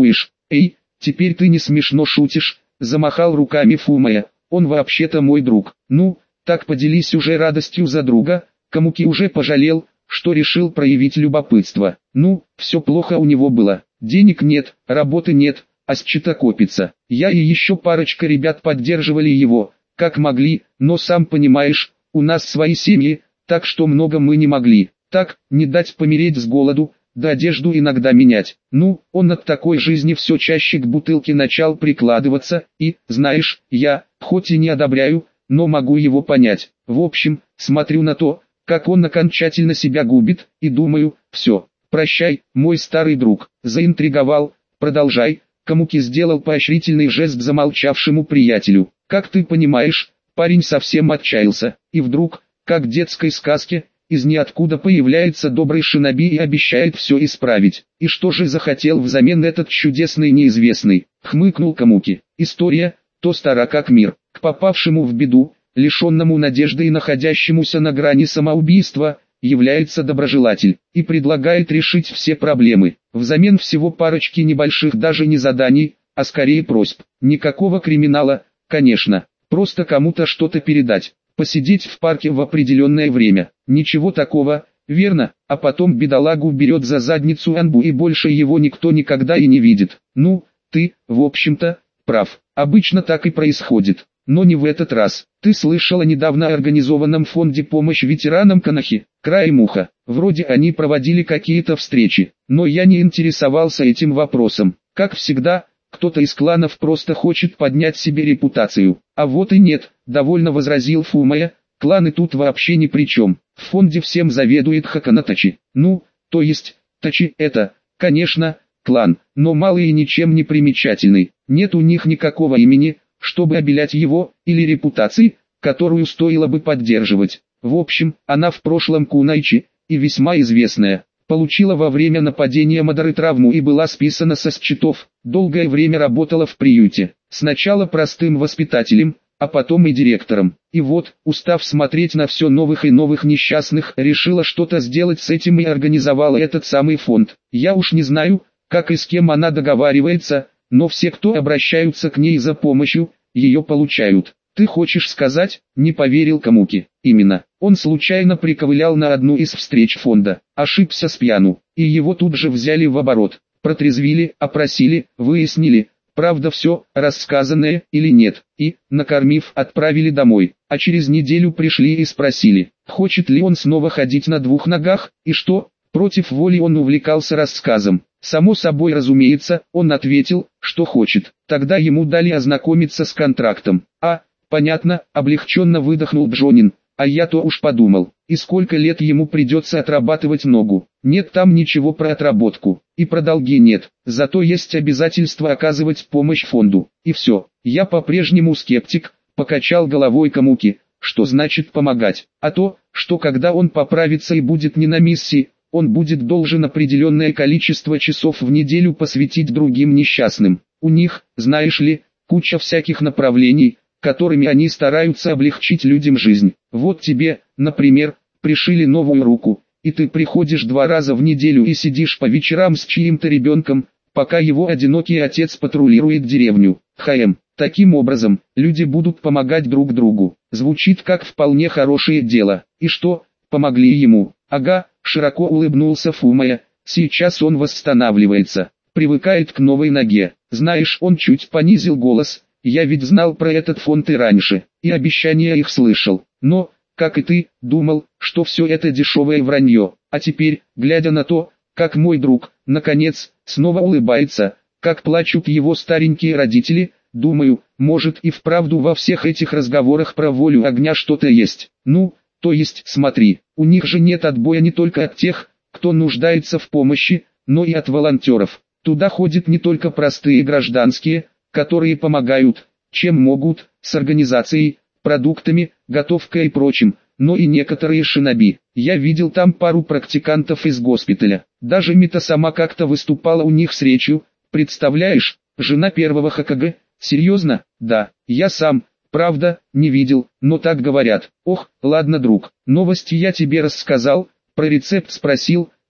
Эй, теперь ты не смешно шутишь, замахал руками Фумая, он вообще-то мой друг. Ну, так поделись уже радостью за друга. Камуки уже пожалел, что решил проявить любопытство. Ну, все плохо у него было. Денег нет, работы нет, а счета копится. Я и еще парочка ребят поддерживали его, как могли, но сам понимаешь, у нас свои семьи, так что много мы не могли. Так, не дать помереть с голоду, да одежду иногда менять. Ну, он от такой жизни все чаще к бутылке начал прикладываться, и, знаешь, я, хоть и не одобряю, но могу его понять. В общем, смотрю на то, как он окончательно себя губит, и думаю, все, прощай, мой старый друг. Заинтриговал, продолжай. Камуки сделал поощрительный жест замолчавшему приятелю. Как ты понимаешь, парень совсем отчаялся, и вдруг, как в детской сказке, из ниоткуда появляется добрый шиноби и обещает все исправить. И что же захотел взамен этот чудесный неизвестный? Хмыкнул Камуки. История, то стара как мир. К попавшему в беду, лишенному надежды и находящемуся на грани самоубийства, является доброжелатель и предлагает решить все проблемы. Взамен всего парочки небольших даже не заданий, а скорее просьб. Никакого криминала, конечно, просто кому-то что-то передать. Посидеть в парке в определенное время. Ничего такого, верно, а потом бедолагу берет за задницу Анбу и больше его никто никогда и не видит. Ну, ты, в общем-то, прав. Обычно так и происходит. Но не в этот раз. Ты слышал о недавно организованном фонде помощи ветеранам Канахи? Краем уха. Вроде они проводили какие-то встречи, но я не интересовался этим вопросом. Как всегда, кто-то из кланов просто хочет поднять себе репутацию. А вот и нет, довольно возразил Фумая, кланы тут вообще ни при чем. В фонде всем заведует Хаканатачи. Ну, то есть, Тачи это, конечно, клан, но малый и ничем не примечательный. Нет у них никакого имени, чтобы обелять его, или репутации, которую стоило бы поддерживать. В общем, она в прошлом кунайчи, и весьма известная. Получила во время нападения Мадары травму и была списана со счетов. Долгое время работала в приюте. Сначала простым воспитателем, а потом и директором. И вот, устав смотреть на все новых и новых несчастных, решила что-то сделать с этим и организовала этот самый фонд. Я уж не знаю, как и с кем она договаривается, но все, кто обращаются к ней за помощью, ее получают. Ты хочешь сказать, не поверил Камуки? Именно. Он случайно приковылял на одну из встреч фонда, ошибся с пьяну, и его тут же взяли в оборот. Протрезвили, опросили, выяснили, правда все, рассказанное или нет, и, накормив, отправили домой. А через неделю пришли и спросили, хочет ли он снова ходить на двух ногах, и что, против воли он увлекался рассказом. Само собой разумеется, он ответил, что хочет. Тогда ему дали ознакомиться с контрактом. А, понятно, облегченно выдохнул Джонин. А я-то уж подумал, и сколько лет ему придется отрабатывать ногу. Нет там ничего про отработку, и про долги нет, зато есть обязательство оказывать помощь фонду. И все, я по-прежнему скептик, покачал головой Камуки, что значит помогать. А то, что когда он поправится и будет не на миссии, он будет должен определенное количество часов в неделю посвятить другим несчастным. У них, знаешь ли, куча всяких направлений, которыми они стараются облегчить людям жизнь. Вот тебе, например, пришили новую руку, и ты приходишь 2 раза в неделю и сидишь по вечерам с чьим-то ребенком, пока его одинокий отец патрулирует деревню. Таким образом, люди будут помогать друг другу. Звучит как вполне хорошее дело. И что, помогли ему? Ага, широко улыбнулся Фумая, сейчас он восстанавливается, привыкает к новой ноге. Знаешь, он чуть понизил голос. Я ведь знал про этот фонд и раньше, и обещания их слышал, но, как и ты, думал, что все это дешевое вранье. А теперь, глядя на то, как мой друг, наконец, снова улыбается, как плачут его старенькие родители, думаю, может и вправду во всех этих разговорах про волю огня что-то есть. Ну, то есть, смотри, у них же нет отбоя не только от тех, кто нуждается в помощи, но и от волонтеров. Туда ходят не только простые гражданские, которые помогают, чем могут, с организацией, продуктами, готовкой и прочим, но и некоторые шиноби. Я видел там пару практикантов из госпиталя. Даже Мита сама как-то выступала у них с речью, представляешь, жена первого Хокаге. Серьезно? Да, я сам, правда, не видел, но так говорят. Ох, ладно, друг, новости я тебе рассказал, про рецепт спросил,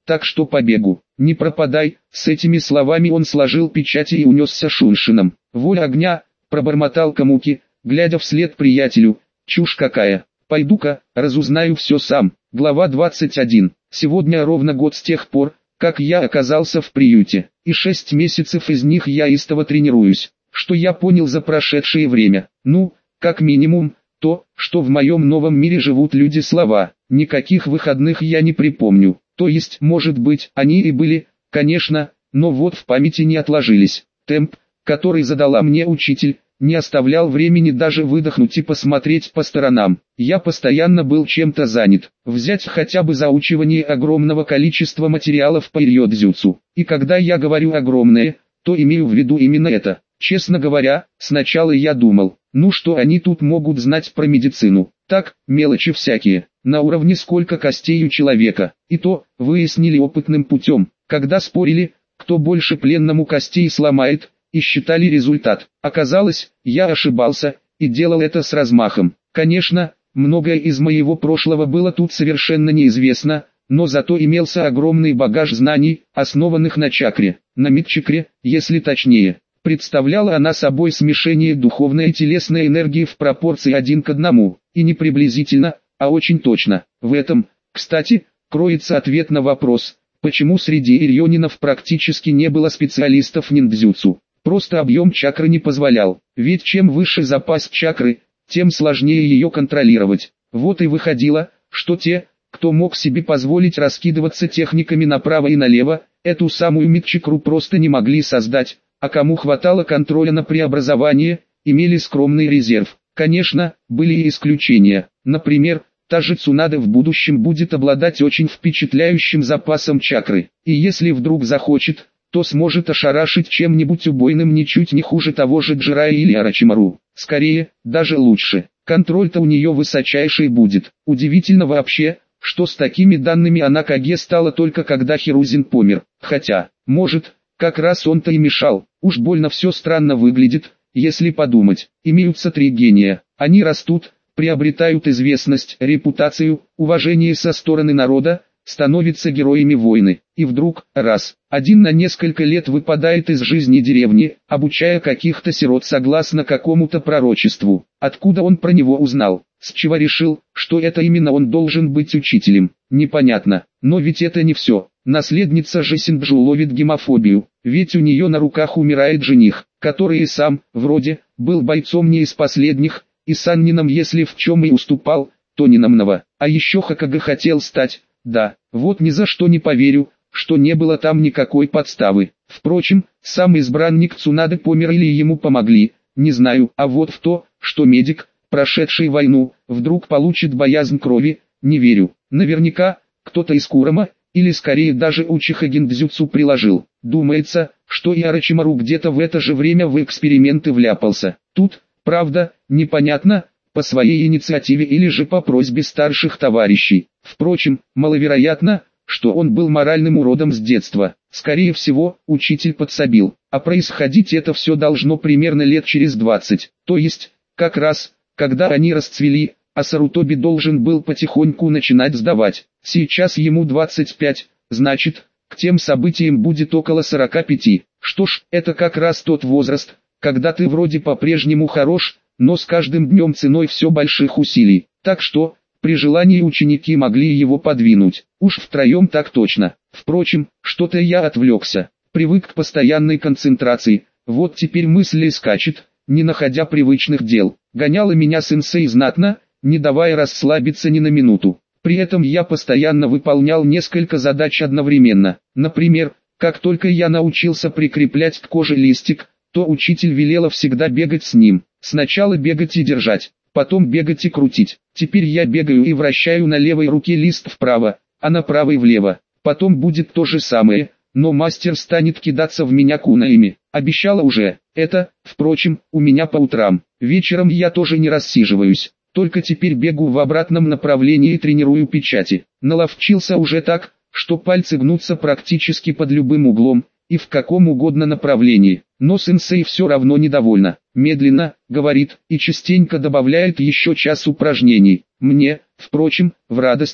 так что побегу. Не пропадай. С этими словами он сложил печати и унесся шуншином. Воля огня, пробормотал Камуки, глядя вслед приятелю. Чушь какая. Пойду-ка, разузнаю все сам. Глава 21. Сегодня ровно год с тех пор, как я оказался в приюте, и 6 месяцев из них я истово тренируюсь. Что я понял за прошедшее время? Ну, как минимум, то, что в моем новом мире живут люди слова. Никаких выходных я не припомню. То есть, может быть, они и были, конечно, но вот в памяти не отложились. Темп, который задала мне учитель, не оставлял времени даже выдохнуть и посмотреть по сторонам. Я постоянно был чем-то занят. Взять хотя бы заучивание огромного количества материалов по рьёдзюцу. И когда я говорю «огромное», то имею в виду именно это. Честно говоря, сначала я думал, ну что они тут могут знать про медицину. Так, мелочи всякие, на уровне сколько костей у человека. И то, выяснили опытным путем, когда спорили, кто больше пленному костей сломает, и считали результат. Оказалось, я ошибался, и делал это с размахом. Конечно, многое из моего прошлого было тут совершенно неизвестно, но зато имелся огромный багаж знаний, основанных на чакре, на мидчакре, если точнее. Представляла она собой смешение духовной и телесной энергии в пропорции 1:1, и не приблизительно, а очень точно. В этом, кстати, кроется ответ на вопрос, почему среди ирьонинов практически не было специалистов ниндзюцу. Просто объем чакры не позволял, ведь чем выше запас чакры, тем сложнее ее контролировать. Вот и выходило, что те, кто мог себе позволить раскидываться техниками направо и налево, эту самую мидчакру просто не могли создать, а кому хватало контроля на преобразование, имели скромный резерв. Конечно, были и исключения. Например, та же Цунада в будущем будет обладать очень впечатляющим запасом чакры, и если вдруг захочет, то сможет ошарашить чем-нибудь убойным ничуть не хуже того же Джирая или Орочимару. Скорее, даже лучше. Контроль-то у нее высочайший будет. Удивительно вообще, что с такими данными она Каге стала только когда Хирузин помер. Хотя, может, как раз он-то и мешал. Уж больно все странно выглядит, если подумать. Имеются 3 гения. Они растут, приобретают известность, репутацию, уважение со стороны народа, становятся героями войны. И вдруг, раз, один на несколько лет выпадает из жизни деревни, обучая каких-то сирот согласно какому-то пророчеству. Откуда он про него узнал? С чего решил, что это именно он должен быть учителем? Непонятно. Но ведь это не все. Наследница же Синджу ловит гемофобию, ведь у нее на руках умирает жених, который и сам, вроде, был бойцом не из последних, и Саннином если в чем и уступал, то не намного. А еще Хокаге хотел стать, да, вот ни за что не поверю, что не было там никакой подставы. Впрочем, сам избранник Цунады помер или ему помогли, не знаю, а вот в то, что медик, прошедший войну, вдруг получит боязнь крови, не верю. Наверняка, кто-то из Курома, или скорее даже Учиха гиндзюцу приложил. Думается, что и Орочимару где-то в это же время в эксперименты вляпался. Тут, правда, непонятно, по своей инициативе или же по просьбе старших товарищей. Впрочем, маловероятно, что он был моральным уродом с детства. Скорее всего, учитель подсобил. А происходить это все должно примерно лет через 20. То есть, как раз, когда они расцвели, а Сарутоби должен был потихоньку начинать сдавать. Сейчас ему 25, значит, к тем событиям будет около 45. Что ж, это как раз тот возраст, когда ты вроде по-прежнему хорош, но с каждым днем ценой все больших усилий. Так что, при желании ученики могли его подвинуть. Уж втроем так точно. Впрочем, что-то я отвлекся. Привык к постоянной концентрации. Вот теперь мысль и скачет, не находя привычных дел. Гоняла меня сенсей знатно, не давая расслабиться ни на минуту. При этом я постоянно выполнял несколько задач одновременно. Например, как только я научился прикреплять к коже листик, то учитель велела всегда бегать с ним. Сначала бегать и держать, потом бегать и крутить. Теперь я бегаю и вращаю на левой руке лист вправо, а на правой влево. Потом будет то же самое, но мастер станет кидаться в меня кунаями. Обещала уже. Это, впрочем, у меня по утрам. Вечером я тоже не рассиживаюсь. Только теперь бегу в обратном направлении и тренирую печати. Наловчился уже так, что пальцы гнутся практически под любым углом, и в каком угодно направлении. Но сенсей все равно недовольна. Медленно, говорит, и частенько добавляет еще час упражнений. Мне, впрочем, в радость,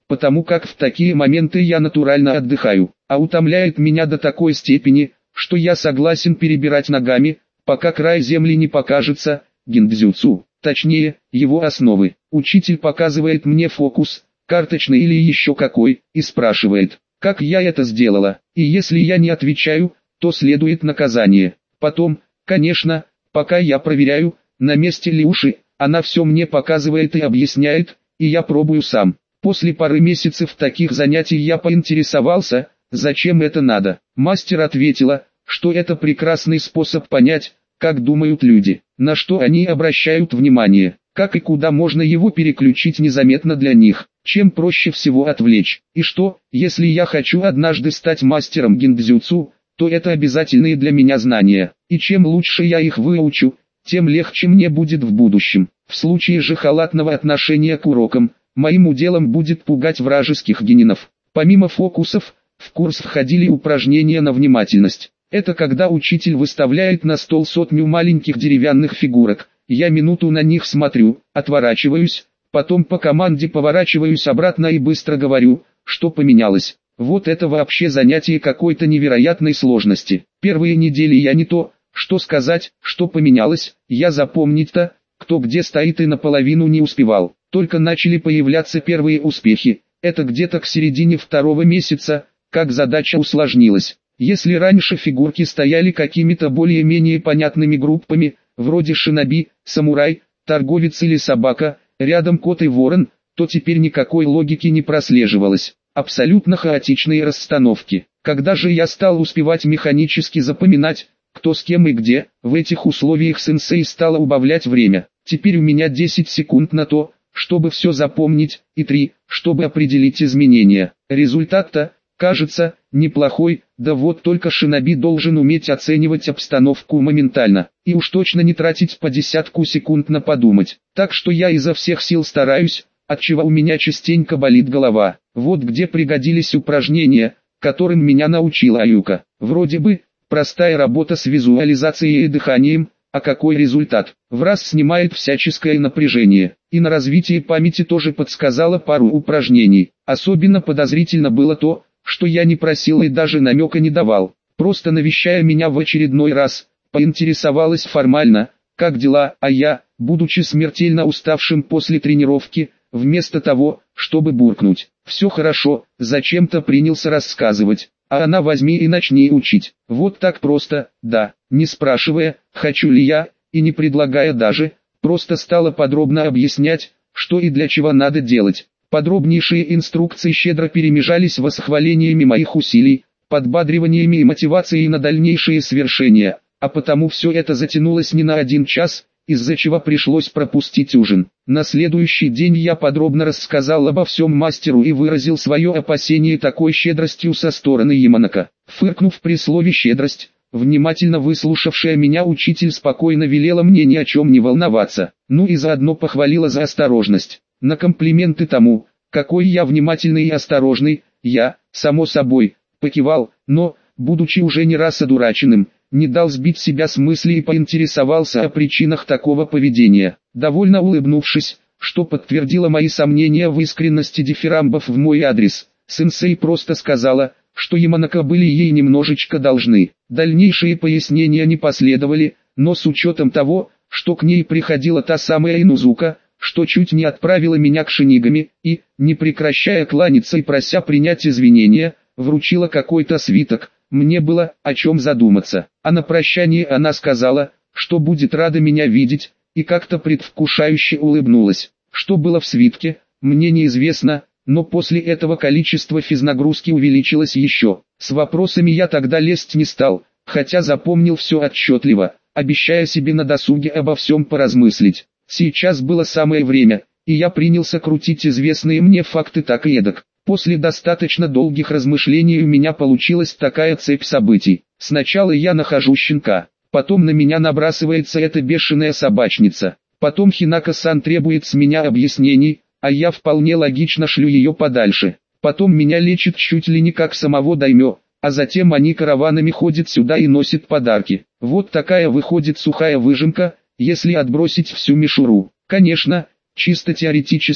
потому как в такие моменты я натурально отдыхаю, а утомляет меня до такой степени, что я согласен перебирать ногами, пока край земли не покажется. Гиндзюцу, точнее, его основы. Учитель показывает мне фокус, карточный или еще какой, и спрашивает, как я это сделала, и если я не отвечаю, то следует наказание. Потом, конечно, пока я проверяю, на месте ли уши, она все мне показывает и объясняет, и я пробую сам. После пары месяцев таких занятий я поинтересовался, зачем это надо. Мастер ответила, что это прекрасный способ понять, как думают люди, на что они обращают внимание, как и куда можно его переключить незаметно для них, чем проще всего отвлечь, и что, если я хочу однажды стать мастером гиндзюцу, то это обязательные для меня знания, и чем лучше я их выучу, тем легче мне будет в будущем. В случае же халатного отношения к урокам, моим уделом будет пугать вражеских генинов. Помимо фокусов, в курс входили упражнения на внимательность. Это когда учитель выставляет на стол сотню маленьких деревянных фигурок, я минуту на них смотрю, отворачиваюсь, потом по команде поворачиваюсь обратно и быстро говорю, что поменялось. Вот это вообще занятие какой-то невероятной сложности. Первые недели я не то, что сказать, что поменялось, я запомнить-то, кто где стоит и наполовину не успевал. Только начали появляться первые успехи, это где-то к середине второго месяца, как задача усложнилась. Если раньше фигурки стояли какими-то более-менее понятными группами, вроде шиноби, самурай, торговец или собака, рядом кот и ворон, то теперь никакой логики не прослеживалось. Абсолютно хаотичные расстановки. Когда же я стал успевать механически запоминать, кто с кем и где, в этих условиях сенсей стала убавлять время. Теперь у меня 10 секунд на то, чтобы все запомнить, и 3, чтобы определить изменения. Результат-то, кажется, неплохой, да вот только шиноби должен уметь оценивать обстановку моментально, и уж точно не тратить по десятку секунд на подумать. Так что я изо всех сил стараюсь, отчего у меня частенько болит голова. Вот где пригодились упражнения, которым меня научила Аюка. Вроде бы, простая работа с визуализацией и дыханием, а какой результат? Враз снимает всяческое напряжение. И на развитие памяти тоже подсказала пару упражнений. Особенно подозрительно было то, что я не просил и даже намека не давал. Просто навещая меня в очередной раз, поинтересовалась формально, как дела, а я, будучи смертельно уставшим после тренировки, вместо того, чтобы буркнуть «все хорошо», зачем-то принялся рассказывать, а она возьми и начни учить. Вот так просто, да, не спрашивая, хочу ли я, и не предлагая даже, просто стала подробно объяснять, что и для чего надо делать. Подробнейшие инструкции щедро перемежались восхвалениями моих усилий, подбадриваниями и мотивацией на дальнейшие свершения, а потому все это затянулось не на 1 час, из-за чего пришлось пропустить ужин. На следующий день я подробно рассказал обо всем мастеру и выразил свое опасение такой щедростью со стороны Яманака. Фыркнув при слове «щедрость», внимательно выслушавшая меня учитель спокойно велела мне ни о чем не волноваться, ну и заодно похвалила за осторожность. На комплименты тому, какой я внимательный и осторожный, я, само собой, покивал, но, будучи уже не раз одураченным, не дал сбить себя с мысли и поинтересовался о причинах такого поведения. Довольно улыбнувшись, что подтвердило мои сомнения в искренности дифирамбов в мой адрес, сенсей просто сказала, что Яманака были ей немножечко должны. Дальнейшие пояснения не последовали, но с учетом того, что к ней приходила та самая Инузука, что чуть не отправила меня к шинигами, и, не прекращая кланяться и прося принять извинения, вручила какой-то свиток. Мне было о чем задуматься, а на прощание она сказала, что будет рада меня видеть, и как-то предвкушающе улыбнулась. Что было в свитке, мне неизвестно, но после этого количество физнагрузки увеличилось еще. С вопросами я тогда лезть не стал, хотя запомнил все отчетливо, обещая себе на досуге обо всем поразмыслить. Сейчас было самое время, и я принялся крутить известные мне факты так и эдак. После достаточно долгих размышлений у меня получилась такая цепь событий. Сначала я нахожу щенка, потом на меня набрасывается эта бешеная собачница, потом Хинако-сан требует с меня объяснений, а я вполне логично шлю ее подальше. Потом меня лечит чуть ли не как самого даймё, а затем они караванами ходят сюда и носят подарки. Вот такая выходит сухая выжимка, если отбросить всю мишуру. Конечно, чисто теоретически,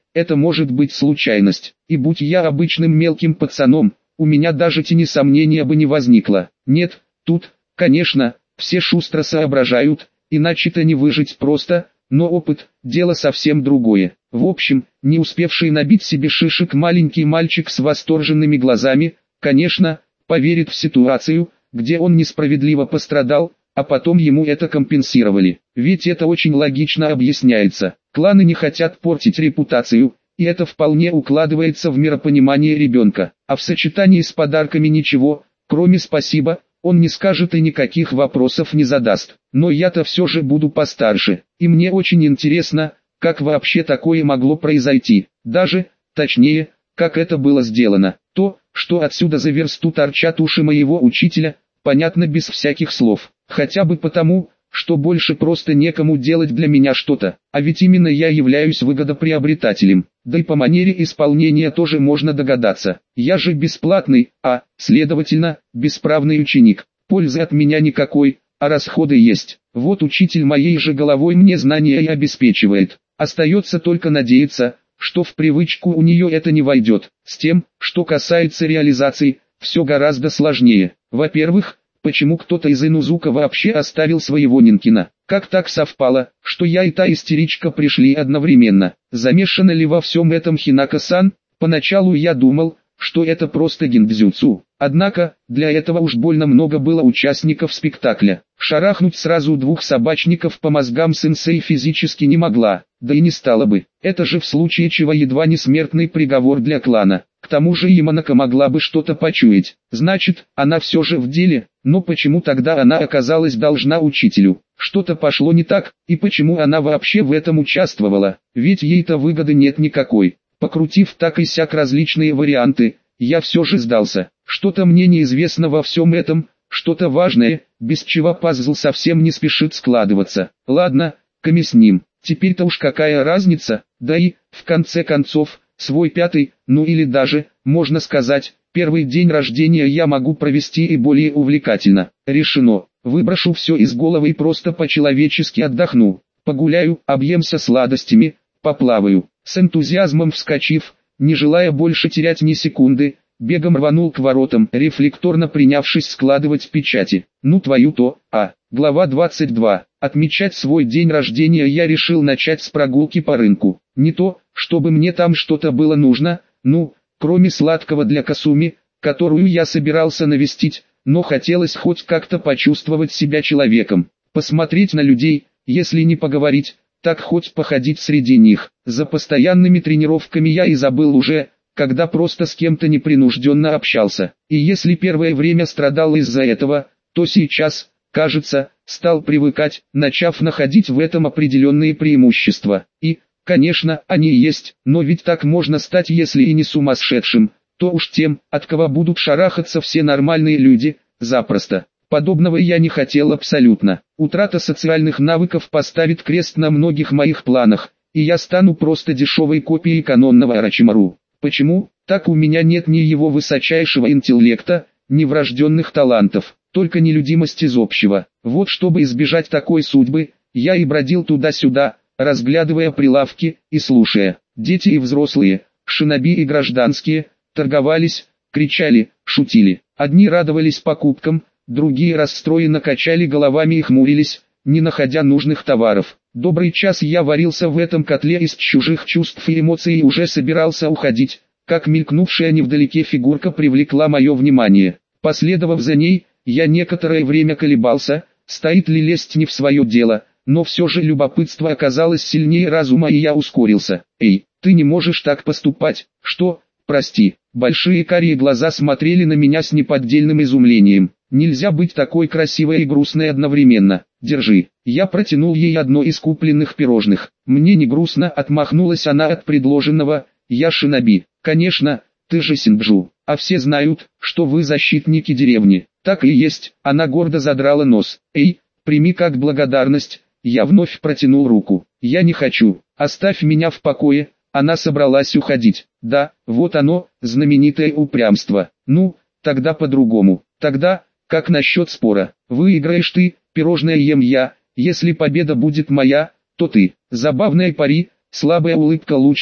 это может быть случайность. И будь я обычным мелким пацаном, у меня даже тени сомнения бы не возникло. Нет, тут, конечно, все шустро соображают, иначе-то не выжить просто, но опыт – дело совсем другое. В общем, не успевший набить себе шишек маленький мальчик с восторженными глазами, конечно, поверит в ситуацию, где он несправедливо пострадал, а потом ему это компенсировали. Ведь это очень логично объясняется. Кланы не хотят портить репутацию, и это вполне укладывается в миропонимание ребенка. А в сочетании с подарками ничего, кроме «спасибо», он не скажет и никаких вопросов не задаст. Но я-то все же буду постарше, и мне очень интересно, как вообще такое могло произойти. Даже, точнее, как это было сделано. То, что отсюда за версту торчат уши моего учителя, понятно без всяких слов. Хотя бы потому, что больше просто некому делать для меня что-то. А ведь именно я являюсь выгодоприобретателем. Да и по манере исполнения тоже можно догадаться. Я же бесплатный, а, следовательно, бесправный ученик. Пользы от меня никакой, а расходы есть. Вот учитель моей же головой мне знания и обеспечивает. Остается только надеяться, что в привычку у нее это не войдет. С тем, что касается реализации, все гораздо сложнее. Во-первых, почему кто-то из Инузука вообще оставил своего Нинкина? Как так совпало, что я и та истеричка пришли одновременно? Замешана ли во всем этом Хинако-сан? Поначалу я думал, что это просто гиндзюцу. Однако, для этого уж больно много было участников спектакля. Шарахнуть сразу двух собачников по мозгам сенсей физически не могла, да и не стала бы. Это же в случае чего едва не смертный приговор для клана. К тому же Яманака могла бы что-то почуять. Значит, она все же в деле, но почему тогда она оказалась должна учителю? Что-то пошло не так, и почему она вообще в этом участвовала? Ведь ей-то выгоды нет никакой. Покрутив так и сяк различные варианты, я все же сдался. Что-то мне неизвестно во всем этом, что-то важное, без чего пазл совсем не спешит складываться. Ладно, коми с ним. Теперь-то уж какая разница, да и, в конце концов, свой пятый, ну или даже, можно сказать, первый день рождения я могу провести и более увлекательно. Решено. Выброшу все из головы и просто по-человечески отдохну. Погуляю, объемся сладостями, поплаваю. С энтузиазмом вскочив, не желая больше терять ни секунды, бегом рванул к воротам, рефлекторно принявшись складывать печати. Ну твою-то, Глава 22. Отмечать свой день рождения я решил начать с прогулки по рынку. Не то, чтобы мне там что-то было нужно, кроме сладкого для Касуми, которую я собирался навестить, но хотелось хоть как-то почувствовать себя человеком. Посмотреть на людей, если не поговорить, так хоть походить среди них. За постоянными тренировками я и забыл уже, когда просто с кем-то непринужденно общался. И если первое время страдал из-за этого, то сейчас, кажется, стал привыкать, начав находить в этом определенные преимущества. И, конечно, они есть, но ведь так можно стать, если и не сумасшедшим, то уж тем, от кого будут шарахаться все нормальные люди, запросто. Подобного я не хотел абсолютно. Утрата социальных навыков поставит крест на многих моих планах, и я стану просто дешевой копией канонного Орочимару. Почему? Так у меня нет ни его высочайшего интеллекта, ни врожденных талантов, только нелюдимость из общего. Вот чтобы избежать такой судьбы, я и бродил туда-сюда, разглядывая прилавки и слушая. Дети и взрослые, шиноби и гражданские, торговались, кричали, шутили. Одни радовались покупкам, другие расстроенно качали головами и хмурились, не находя нужных товаров. Добрый час я варился в этом котле из чужих чувств и эмоций и уже собирался уходить, как мелькнувшая невдалеке фигурка привлекла мое внимание. Последовав за ней, я некоторое время колебался, стоит ли лезть не в свое дело, но все же любопытство оказалось сильнее разума и я ускорился. «Эй, ты не можешь так поступать!» «Что? Прости». Большие карие глаза смотрели на меня с неподдельным изумлением. «Нельзя быть такой красивой и грустной одновременно. Держи». Я протянул ей одно из купленных пирожных. «Мне не грустно», отмахнулась она от предложенного, «я шиноби». «Конечно, ты же синджу, а все знают, что вы защитники деревни». «Так и есть», она гордо задрала нос. «Эй, прими как благодарность». Я вновь протянул руку. «Я не хочу, оставь меня в покое». Она собралась уходить. «Да, вот оно, знаменитое упрямство. Ну, тогда по-другому. Тогда, как насчет спора? Выиграешь ты, пирожное ем я, если победа будет моя, то ты». Забавная пари, слабая улыбка лучше,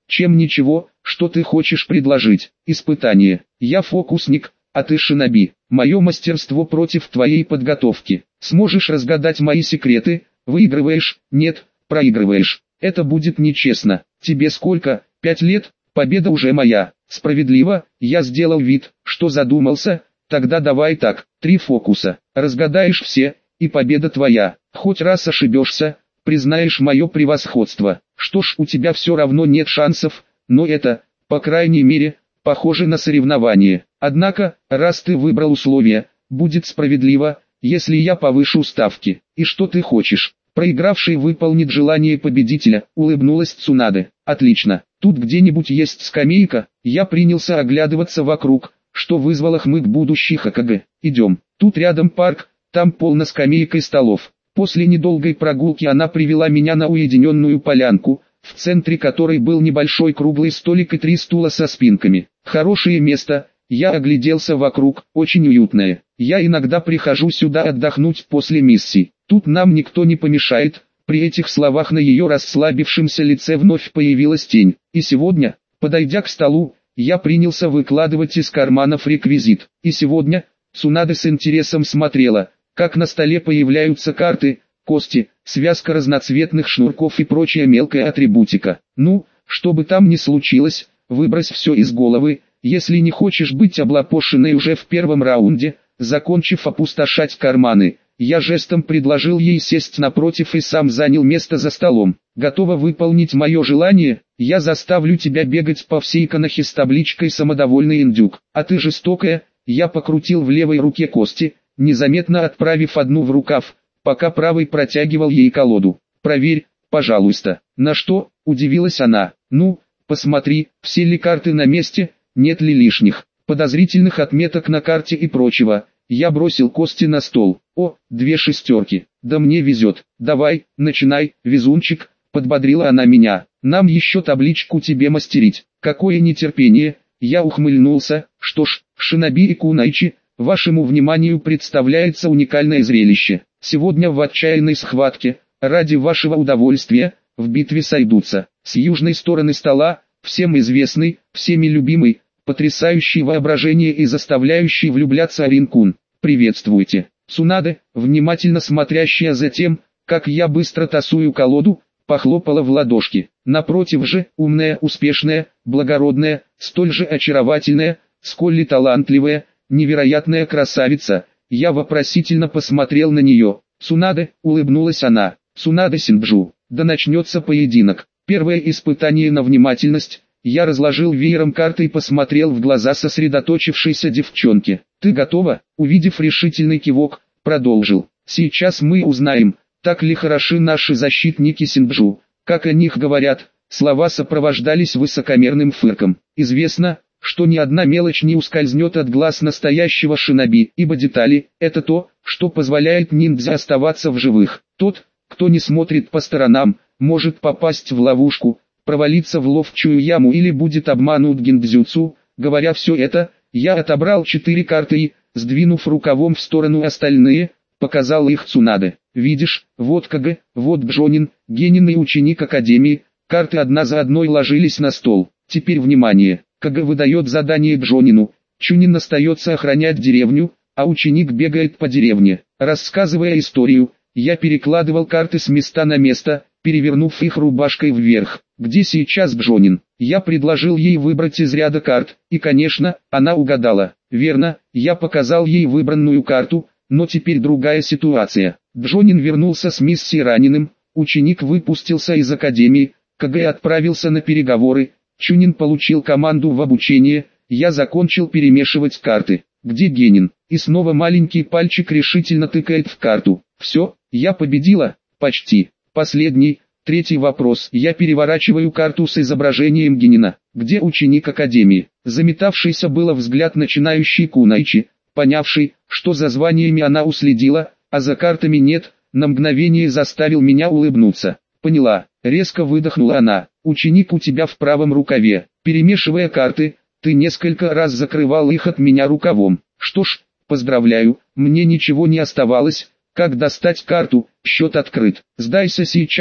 чем ничего. Что ты хочешь предложить? Испытание. Я фокусник, а ты шиноби. Мое мастерство против твоей подготовки. Сможешь разгадать мои секреты? Выигрываешь? Нет, проигрываешь. Это будет нечестно. Тебе сколько? 5 лет? Победа уже моя. Справедливо. Я сделал вид, что задумался. Тогда давай так. 3 фокуса. Разгадаешь все, и победа твоя. Хоть раз ошибешься, признаешь мое превосходство. Что ж, у тебя все равно нет шансов, но это, по крайней мере, похоже на соревнование. Однако, раз ты выбрал условия, будет справедливо, если я повышу ставки. И что ты хочешь? Проигравший выполнит желание победителя, улыбнулась Цунаде. Отлично. Тут где-нибудь есть скамейка? Я принялся оглядываться вокруг, что вызвало хмык будущих АКГ. Идем. Тут рядом парк, там полно скамеек и столов. После недолгой прогулки она привела меня на уединенную полянку, в центре которой был небольшой круглый столик и 3 стула со спинками. Хорошее место. Я огляделся вокруг, очень уютное. Я иногда прихожу сюда отдохнуть после миссий. Тут нам никто не помешает. При этих словах на ее расслабившемся лице вновь появилась тень. И сегодня, подойдя к столу, я принялся выкладывать из карманов реквизит. И сегодня, Цунаде с интересом смотрела, как на столе появляются карты, кости, связка разноцветных шнурков и прочая мелкая атрибутика. Ну, что бы там ни случилось, выбрось все из головы, если не хочешь быть облапошенной уже в первом раунде. Закончив опустошать карманы, я жестом предложил ей сесть напротив и сам занял место за столом. Готова выполнить мое желание? Я заставлю тебя бегать по всей Конохе с табличкой «Самодовольный индюк». А ты жестокая? Я покрутил в левой руке кости, незаметно отправив одну в рукав, пока правой протягивал ей колоду. «Проверь, пожалуйста». «На что?» – удивилась она. «Ну, посмотри, все ли карты на месте, нет ли лишних, подозрительных отметок на карте и прочего». Я бросил кости на стол. «О, 2 шестерки. Да мне везет. Давай, начинай, везунчик», – подбодрила она меня. «Нам еще табличку тебе мастерить». «Какое нетерпение!» Я ухмыльнулся. «Что ж, шиноби и кунайчи, вашему вниманию представляется уникальное зрелище. Сегодня в отчаянной схватке, ради вашего удовольствия, в битве сойдутся, с южной стороны стола, всем известный, всеми любимый, потрясающий воображение и заставляющий влюбляться Арин-кун. Приветствуйте». Цунаде, внимательно смотрящая за тем, как я быстро тасую колоду, похлопала в ладошки. Напротив же, умная, успешная, благородная, столь же очаровательная, сколь и талантливая, невероятная красавица. Я вопросительно посмотрел на нее. «Цунаде», улыбнулась она. «Цунаде Синджу, да начнется поединок». Первое испытание на внимательность. Я разложил веером карты и посмотрел в глаза сосредоточившейся девчонке. «Ты готова?» Увидев решительный кивок, продолжил. «Сейчас мы узнаем, так ли хороши наши защитники Синджу, как о них говорят». Слова сопровождались высокомерным фырком. «Известно, что ни одна мелочь не ускользнет от глаз настоящего шиноби, ибо детали – это то, что позволяет ниндзя оставаться в живых. Тот, кто не смотрит по сторонам, может попасть в ловушку, провалиться в ловчую яму или будет обманут гиндзюцу». Говоря все это, я отобрал 4 карты и, сдвинув рукавом в сторону остальные, показал их Цунаде. «Видишь, вот КГ, вот Бжонин, Генин и ученик Академии». Карты одна за одной ложились на стол. «Теперь внимание, КГ выдает задание Бжонину, Чунин остается охранять деревню, а ученик бегает по деревне». Рассказывая историю, я перекладывал карты с места на место, перевернув их рубашкой вверх. «Где сейчас Бжонин?» Я предложил ей выбрать из ряда карт, и, конечно, она угадала. Верно, я показал ей выбранную карту, но теперь другая ситуация. Бжонин вернулся с миссии раненым, ученик выпустился из академии, КГ отправился на переговоры, Чунин получил команду в обучение, я закончил перемешивать карты. «Где Генин?» И снова маленький пальчик решительно тыкает в карту. «Все, я победила?» «Почти». Последний, 3-й вопрос. Я переворачиваю карту с изображением Генина. «Где ученик Академии?» Заметавшийся было взгляд начинающий кунайчи, понявший, что за званиями она уследила, а за картами нет, на мгновение заставил меня улыбнуться. «Поняла», резко выдохнула она. «Ученик у тебя в правом рукаве». Перемешивая карты, ты несколько раз закрывал их от меня рукавом. «Что ж, поздравляю, мне ничего не оставалось, как достать карту, счет открыт. Сдайся сейчас,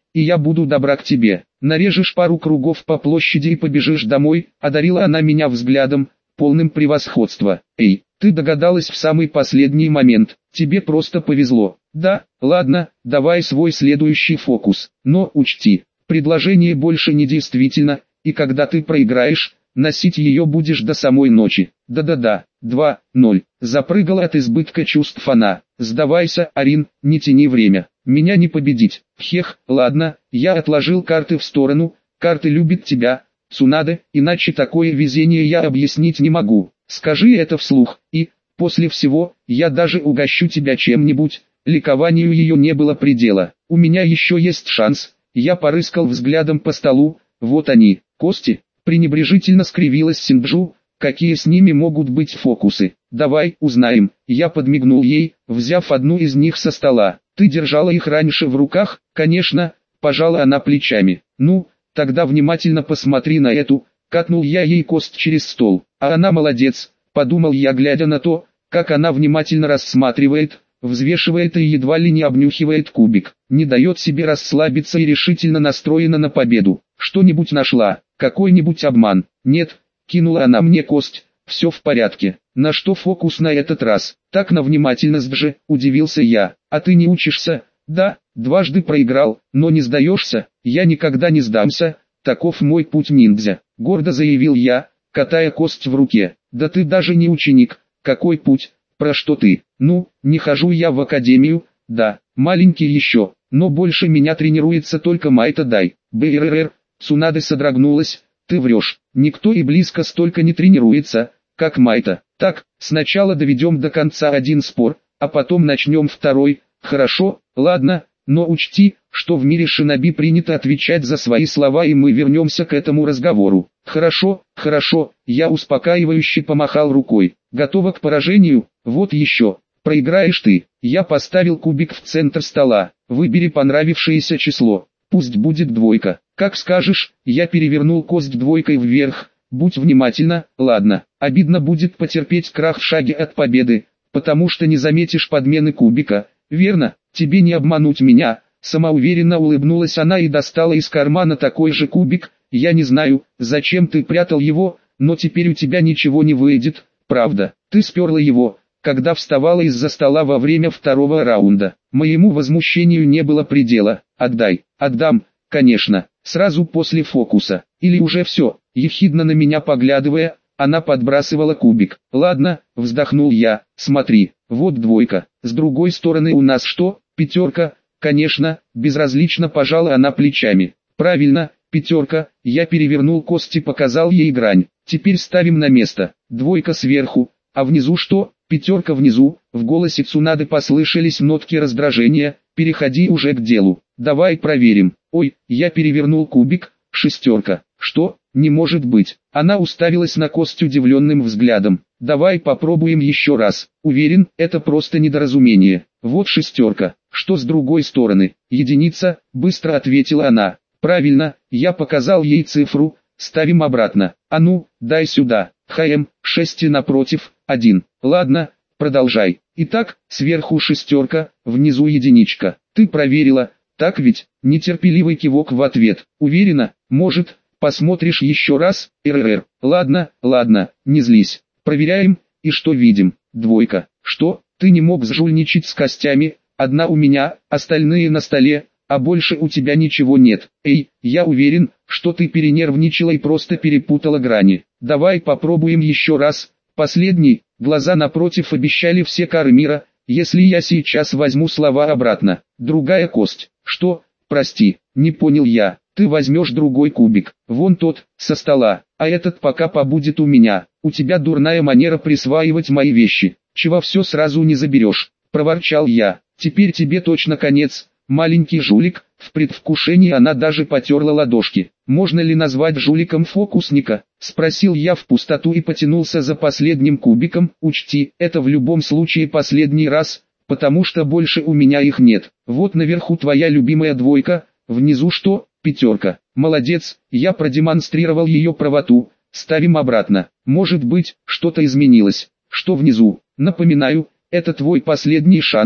и я буду добра к тебе. Нарежешь пару кругов по площади и побежишь домой», — одарила она меня взглядом, полным превосходства. «Эй, ты догадалась в самый последний момент, тебе просто повезло». «Да, ладно, давай свой следующий фокус, но учти, предложение больше не действительно, и когда ты проиграешь, носить ее будешь до самой ночи». «Да-да-да, 2-0. Запрыгала от избытка чувств она. «Сдавайся, Арин, не тяни время. Меня не победить». «Хех, ладно, я отложил карты в сторону, карты любят тебя, Цунада, иначе такое везение я объяснить не могу. Скажи это вслух, и, после всего, я даже угощу тебя чем-нибудь». Ликованию ее не было предела. «У меня еще есть шанс». Я порыскал взглядом по столу, вот они, кости. Пренебрежительно скривилась Синджу. «Какие с ними могут быть фокусы? Давай узнаем». Я подмигнул ей, взяв одну из них со стола. «Ты держала их раньше в руках?» «Конечно», пожала она плечами. «Ну, тогда внимательно посмотри на эту». Катнул я ей кость через стол. «А она молодец», подумал я, глядя на то, как она внимательно рассматривает, взвешивает и едва ли не обнюхивает кубик. Не дает себе расслабиться и решительно настроена на победу. «Что-нибудь нашла? Какой-нибудь обман?» «Нет». Кинула она мне кость, «все в порядке». «На что фокус на этот раз?» «Так на внимательность же», удивился я. «А ты не учишься?» «Да, дважды проиграл, но не сдаешься?» «Я никогда не сдамся, таков мой путь ниндзя», гордо заявил я, катая кость в руке. «Да ты даже не ученик, какой путь, про что ты?» «Ну, не хожу я в академию, да, маленький еще, но больше меня тренируется только Майта Дай». «БРР», Цунада содрогнулась. «Ты врешь, никто и близко столько не тренируется, как Майта». «Так, сначала доведем до конца один спор, а потом начнем второй». «Хорошо, ладно, но учти, что в мире шиноби принято отвечать за свои слова, и мы вернемся к этому разговору». «Хорошо, хорошо», я успокаивающе помахал рукой. «Готова к поражению? Вот еще. Проиграешь ты». Я поставил кубик в центр стола. «Выбери понравившееся число. Пусть будет двойка». «Как скажешь». Я перевернул кость двойкой вверх. «Будь внимательна». «Ладно, обидно будет потерпеть крах в шаге от победы, потому что не заметишь подмены кубика, верно? Тебе не обмануть меня». Самоуверенно улыбнулась она и достала из кармана такой же кубик. «Я не знаю, зачем ты прятал его, но теперь у тебя ничего не выйдет, правда. Ты сперла его, когда вставала из-за стола во время второго раунда». Моему возмущению не было предела. «Отдай». «Отдам, конечно, сразу после фокуса. Или уже все?» Ехидно на меня поглядывая, она подбрасывала кубик. «Ладно», вздохнул я, «смотри, вот двойка. С другой стороны у нас что, пятерка?» «Конечно», безразлично пожала она плечами. «Правильно, пятерка». Я перевернул кость и показал ей грань. «Теперь ставим на место. Двойка сверху, а внизу что?» «Пятерка внизу». В голосе Цунады послышались нотки раздражения. «Переходи уже к делу. Давай проверим». «Ой», я перевернул кубик. «Шестерка». «Что? Не может быть». Она уставилась на кость удивленным взглядом. «Давай попробуем еще раз». «Уверен, это просто недоразумение. Вот шестерка». «Что с другой стороны?» «Единица», быстро ответила она. «Правильно», я показал ей цифру. «Ставим обратно». «А ну, дай сюда». «ХМ, 6 напротив, 1. «Ладно, продолжай». «Итак, сверху шестерка, внизу единичка». «Ты проверила, так ведь?» Нетерпеливый кивок в ответ. «Уверена? Может, посмотришь еще раз?» «РРР». «Ладно, ладно, не злись. Проверяем, и что видим?» «Двойка». «Что? Ты не мог сжульничать с костями? Одна у меня, остальные на столе, а больше у тебя ничего нет». «Эй, я уверен, что ты перенервничала и просто перепутала грани. Давай попробуем еще раз. Последний». Глаза напротив обещали все кары мира, если я сейчас возьму слова обратно. «Другая кость». «Что? Прости, не понял я». «Ты возьмешь другой кубик, вон тот, со стола, а этот пока побудет у меня. У тебя дурная манера присваивать мои вещи. Чего все сразу не заберешь?» Проворчал я. «Теперь тебе точно конец, маленький жулик». В предвкушении она даже потерла ладошки. «Можно ли назвать жуликом фокусника?» Спросил я в пустоту и потянулся за последним кубиком. «Учти, это в любом случае последний раз, потому что больше у меня их нет. Вот наверху твоя любимая двойка, внизу что? Пятерка». «Молодец», я продемонстрировал ее правоту. «Ставим обратно. Может быть, что-то изменилось». «Что внизу?» «Напоминаю, это твой последний шанс».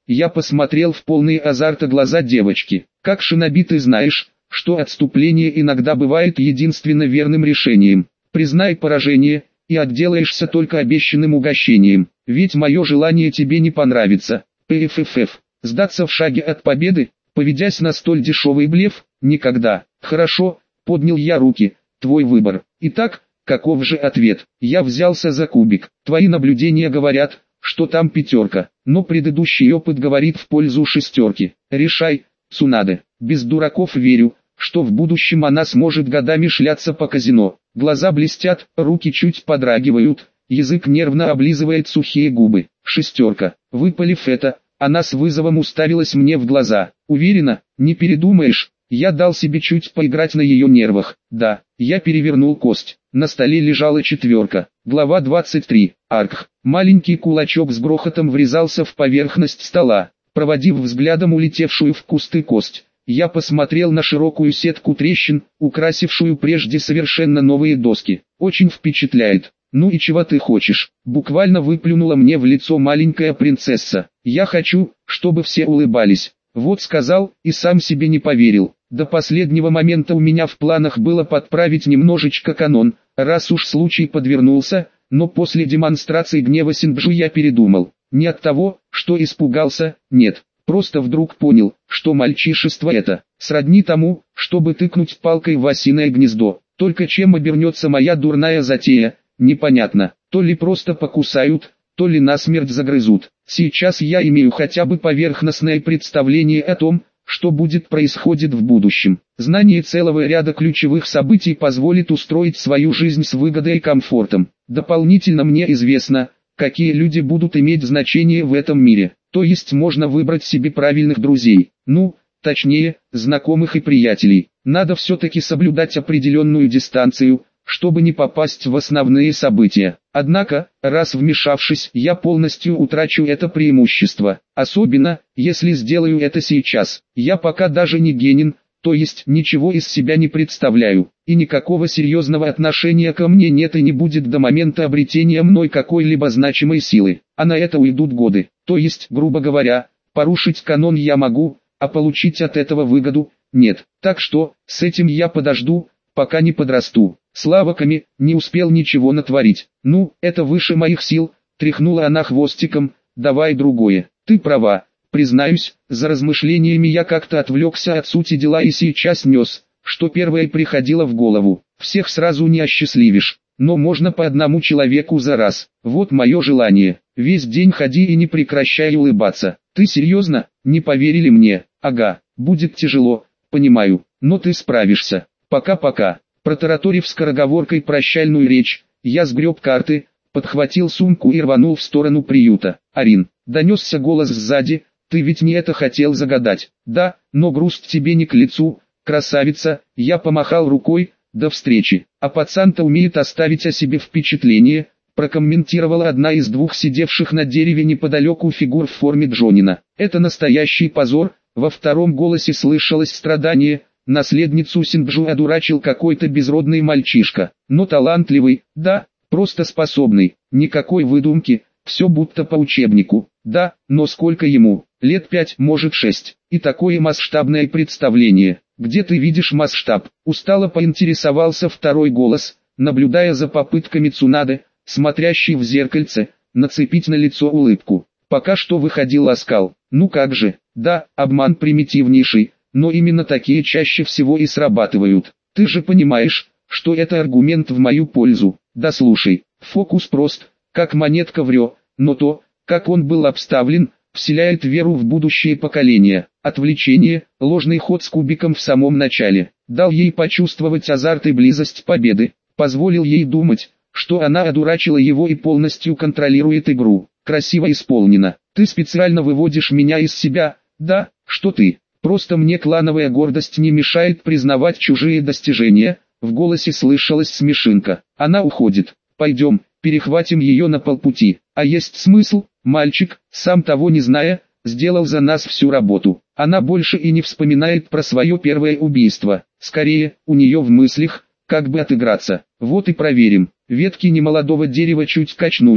Я посмотрел в полные азарта глаза девочки. Как шиноби, ты знаешь, что отступление иногда бывает единственно верным решением. Признай поражение, и отделаешься только обещанным угощением. Ведь мое желание тебе не понравится. ПФФ. Сдаться в шаге от победы, поведясь на столь дешевый блеф, никогда. Хорошо, поднял я руки, твой выбор. Итак, каков же ответ? Я взялся за кубик. Твои наблюдения говорят, что там пятерка, но предыдущий опыт говорит в пользу шестерки. Решай, Цунаде. Без дураков верю, что в будущем она сможет годами шляться по казино. Глаза блестят, руки чуть подрагивают, язык нервно облизывает сухие губы. Шестерка. Выпалив это, она с вызовом уставилась мне в глаза. Уверена, не передумаешь? Я дал себе чуть поиграть на ее нервах. Да, я перевернул кость. На столе лежала четверка. Глава 23. Аркх. Маленький кулачок с грохотом врезался в поверхность стола. Проводив взглядом улетевшую в кусты кость, я посмотрел на широкую сетку трещин, украсившую прежде совершенно новые доски. Очень впечатляет. Ну и чего ты хочешь? Буквально выплюнула мне в лицо маленькая принцесса. Я хочу, чтобы все улыбались. Вот сказал, и сам себе не поверил. До последнего момента у меня в планах было подправить немножечко канон, раз уж случай подвернулся, но после демонстрации гнева Синджу я передумал. Не от того, что испугался, нет, просто вдруг понял, что мальчишество это, сродни тому, чтобы тыкнуть палкой в осиное гнездо. Только чем обернется моя дурная затея, непонятно, то ли просто покусают, то ли насмерть загрызут. Сейчас я имею хотя бы поверхностное представление о том, что будет происходить в будущем. Знание целого ряда ключевых событий позволит устроить свою жизнь с выгодой и комфортом. Дополнительно мне известно, какие люди будут иметь значение в этом мире. То есть можно выбрать себе правильных друзей. Ну, точнее, знакомых и приятелей. Надо все-таки соблюдать определенную дистанцию, чтобы не попасть в основные события. Однако, раз вмешавшись, я полностью утрачу это преимущество. Особенно, если сделаю это сейчас. Я пока даже не генин, то есть ничего из себя не представляю. И никакого серьезного отношения ко мне нет и не будет до момента обретения мной какой-либо значимой силы. А на это уйдут годы. То есть, грубо говоря, порушить канон я могу, а получить от этого выгоду – нет. Так что, с этим я подожду, пока не подрасту. Славаками, не успел ничего натворить. Ну, это выше моих сил, тряхнула она хвостиком, давай другое. Ты права, признаюсь, за размышлениями я как-то отвлекся от сути дела и сейчас нес, что первое приходило в голову. Всех сразу не осчастливишь, но можно по одному человеку за раз. Вот мое желание. Весь день ходи и не прекращай улыбаться. Ты серьезно? Не поверили мне? Ага, будет тяжело, понимаю, но ты справишься. Пока-пока. Протараторив скороговоркой прощальную речь, я сгреб карты, подхватил сумку и рванул в сторону приюта. «Арин», — донесся голос сзади, — «ты ведь не это хотел загадать?» «Да, но грусть тебе не к лицу, красавица», — я помахал рукой, «до встречи». «А пацан-то умеет оставить о себе впечатление», — прокомментировала одна из двух сидевших на дереве неподалеку фигур в форме Джонина. «Это настоящий позор», — во втором голосе слышалось страдание. Наследницу Синджу одурачил какой-то безродный мальчишка, но талантливый, да, просто способный, никакой выдумки, все будто по учебнику, да, но сколько ему, лет 5, может 6, и такое масштабное представление, где ты видишь масштаб, устало поинтересовался второй голос, наблюдая за попытками Цунаде, смотрящей в зеркальце, нацепить на лицо улыбку. Пока что выходил оскал, ну как же, да, обман примитивнейший. Но именно такие чаще всего и срабатывают. Ты же понимаешь, что это аргумент в мою пользу. Да слушай, фокус прост, как монетка в рё, но то, как он был обставлен, вселяет веру в будущее поколение. Отвлечение, ложный ход с кубиком в самом начале, дал ей почувствовать азарт и близость победы, позволил ей думать, что она одурачила его и полностью контролирует игру. Красиво исполнено. Ты специально выводишь меня из себя, да, что ты? Просто мне клановая гордость не мешает признавать чужие достижения. В голосе слышалась смешинка. Она уходит. Пойдем, перехватим ее на полпути. А есть смысл? Мальчик, сам того не зная, сделал за нас всю работу. Она больше и не вспоминает про свое первое убийство. Скорее, у нее в мыслях, как бы отыграться. Вот и проверим. Ветки немолодого дерева чуть качнулись,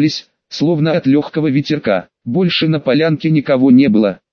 словно от легкого ветерка. Больше на полянке никого не было.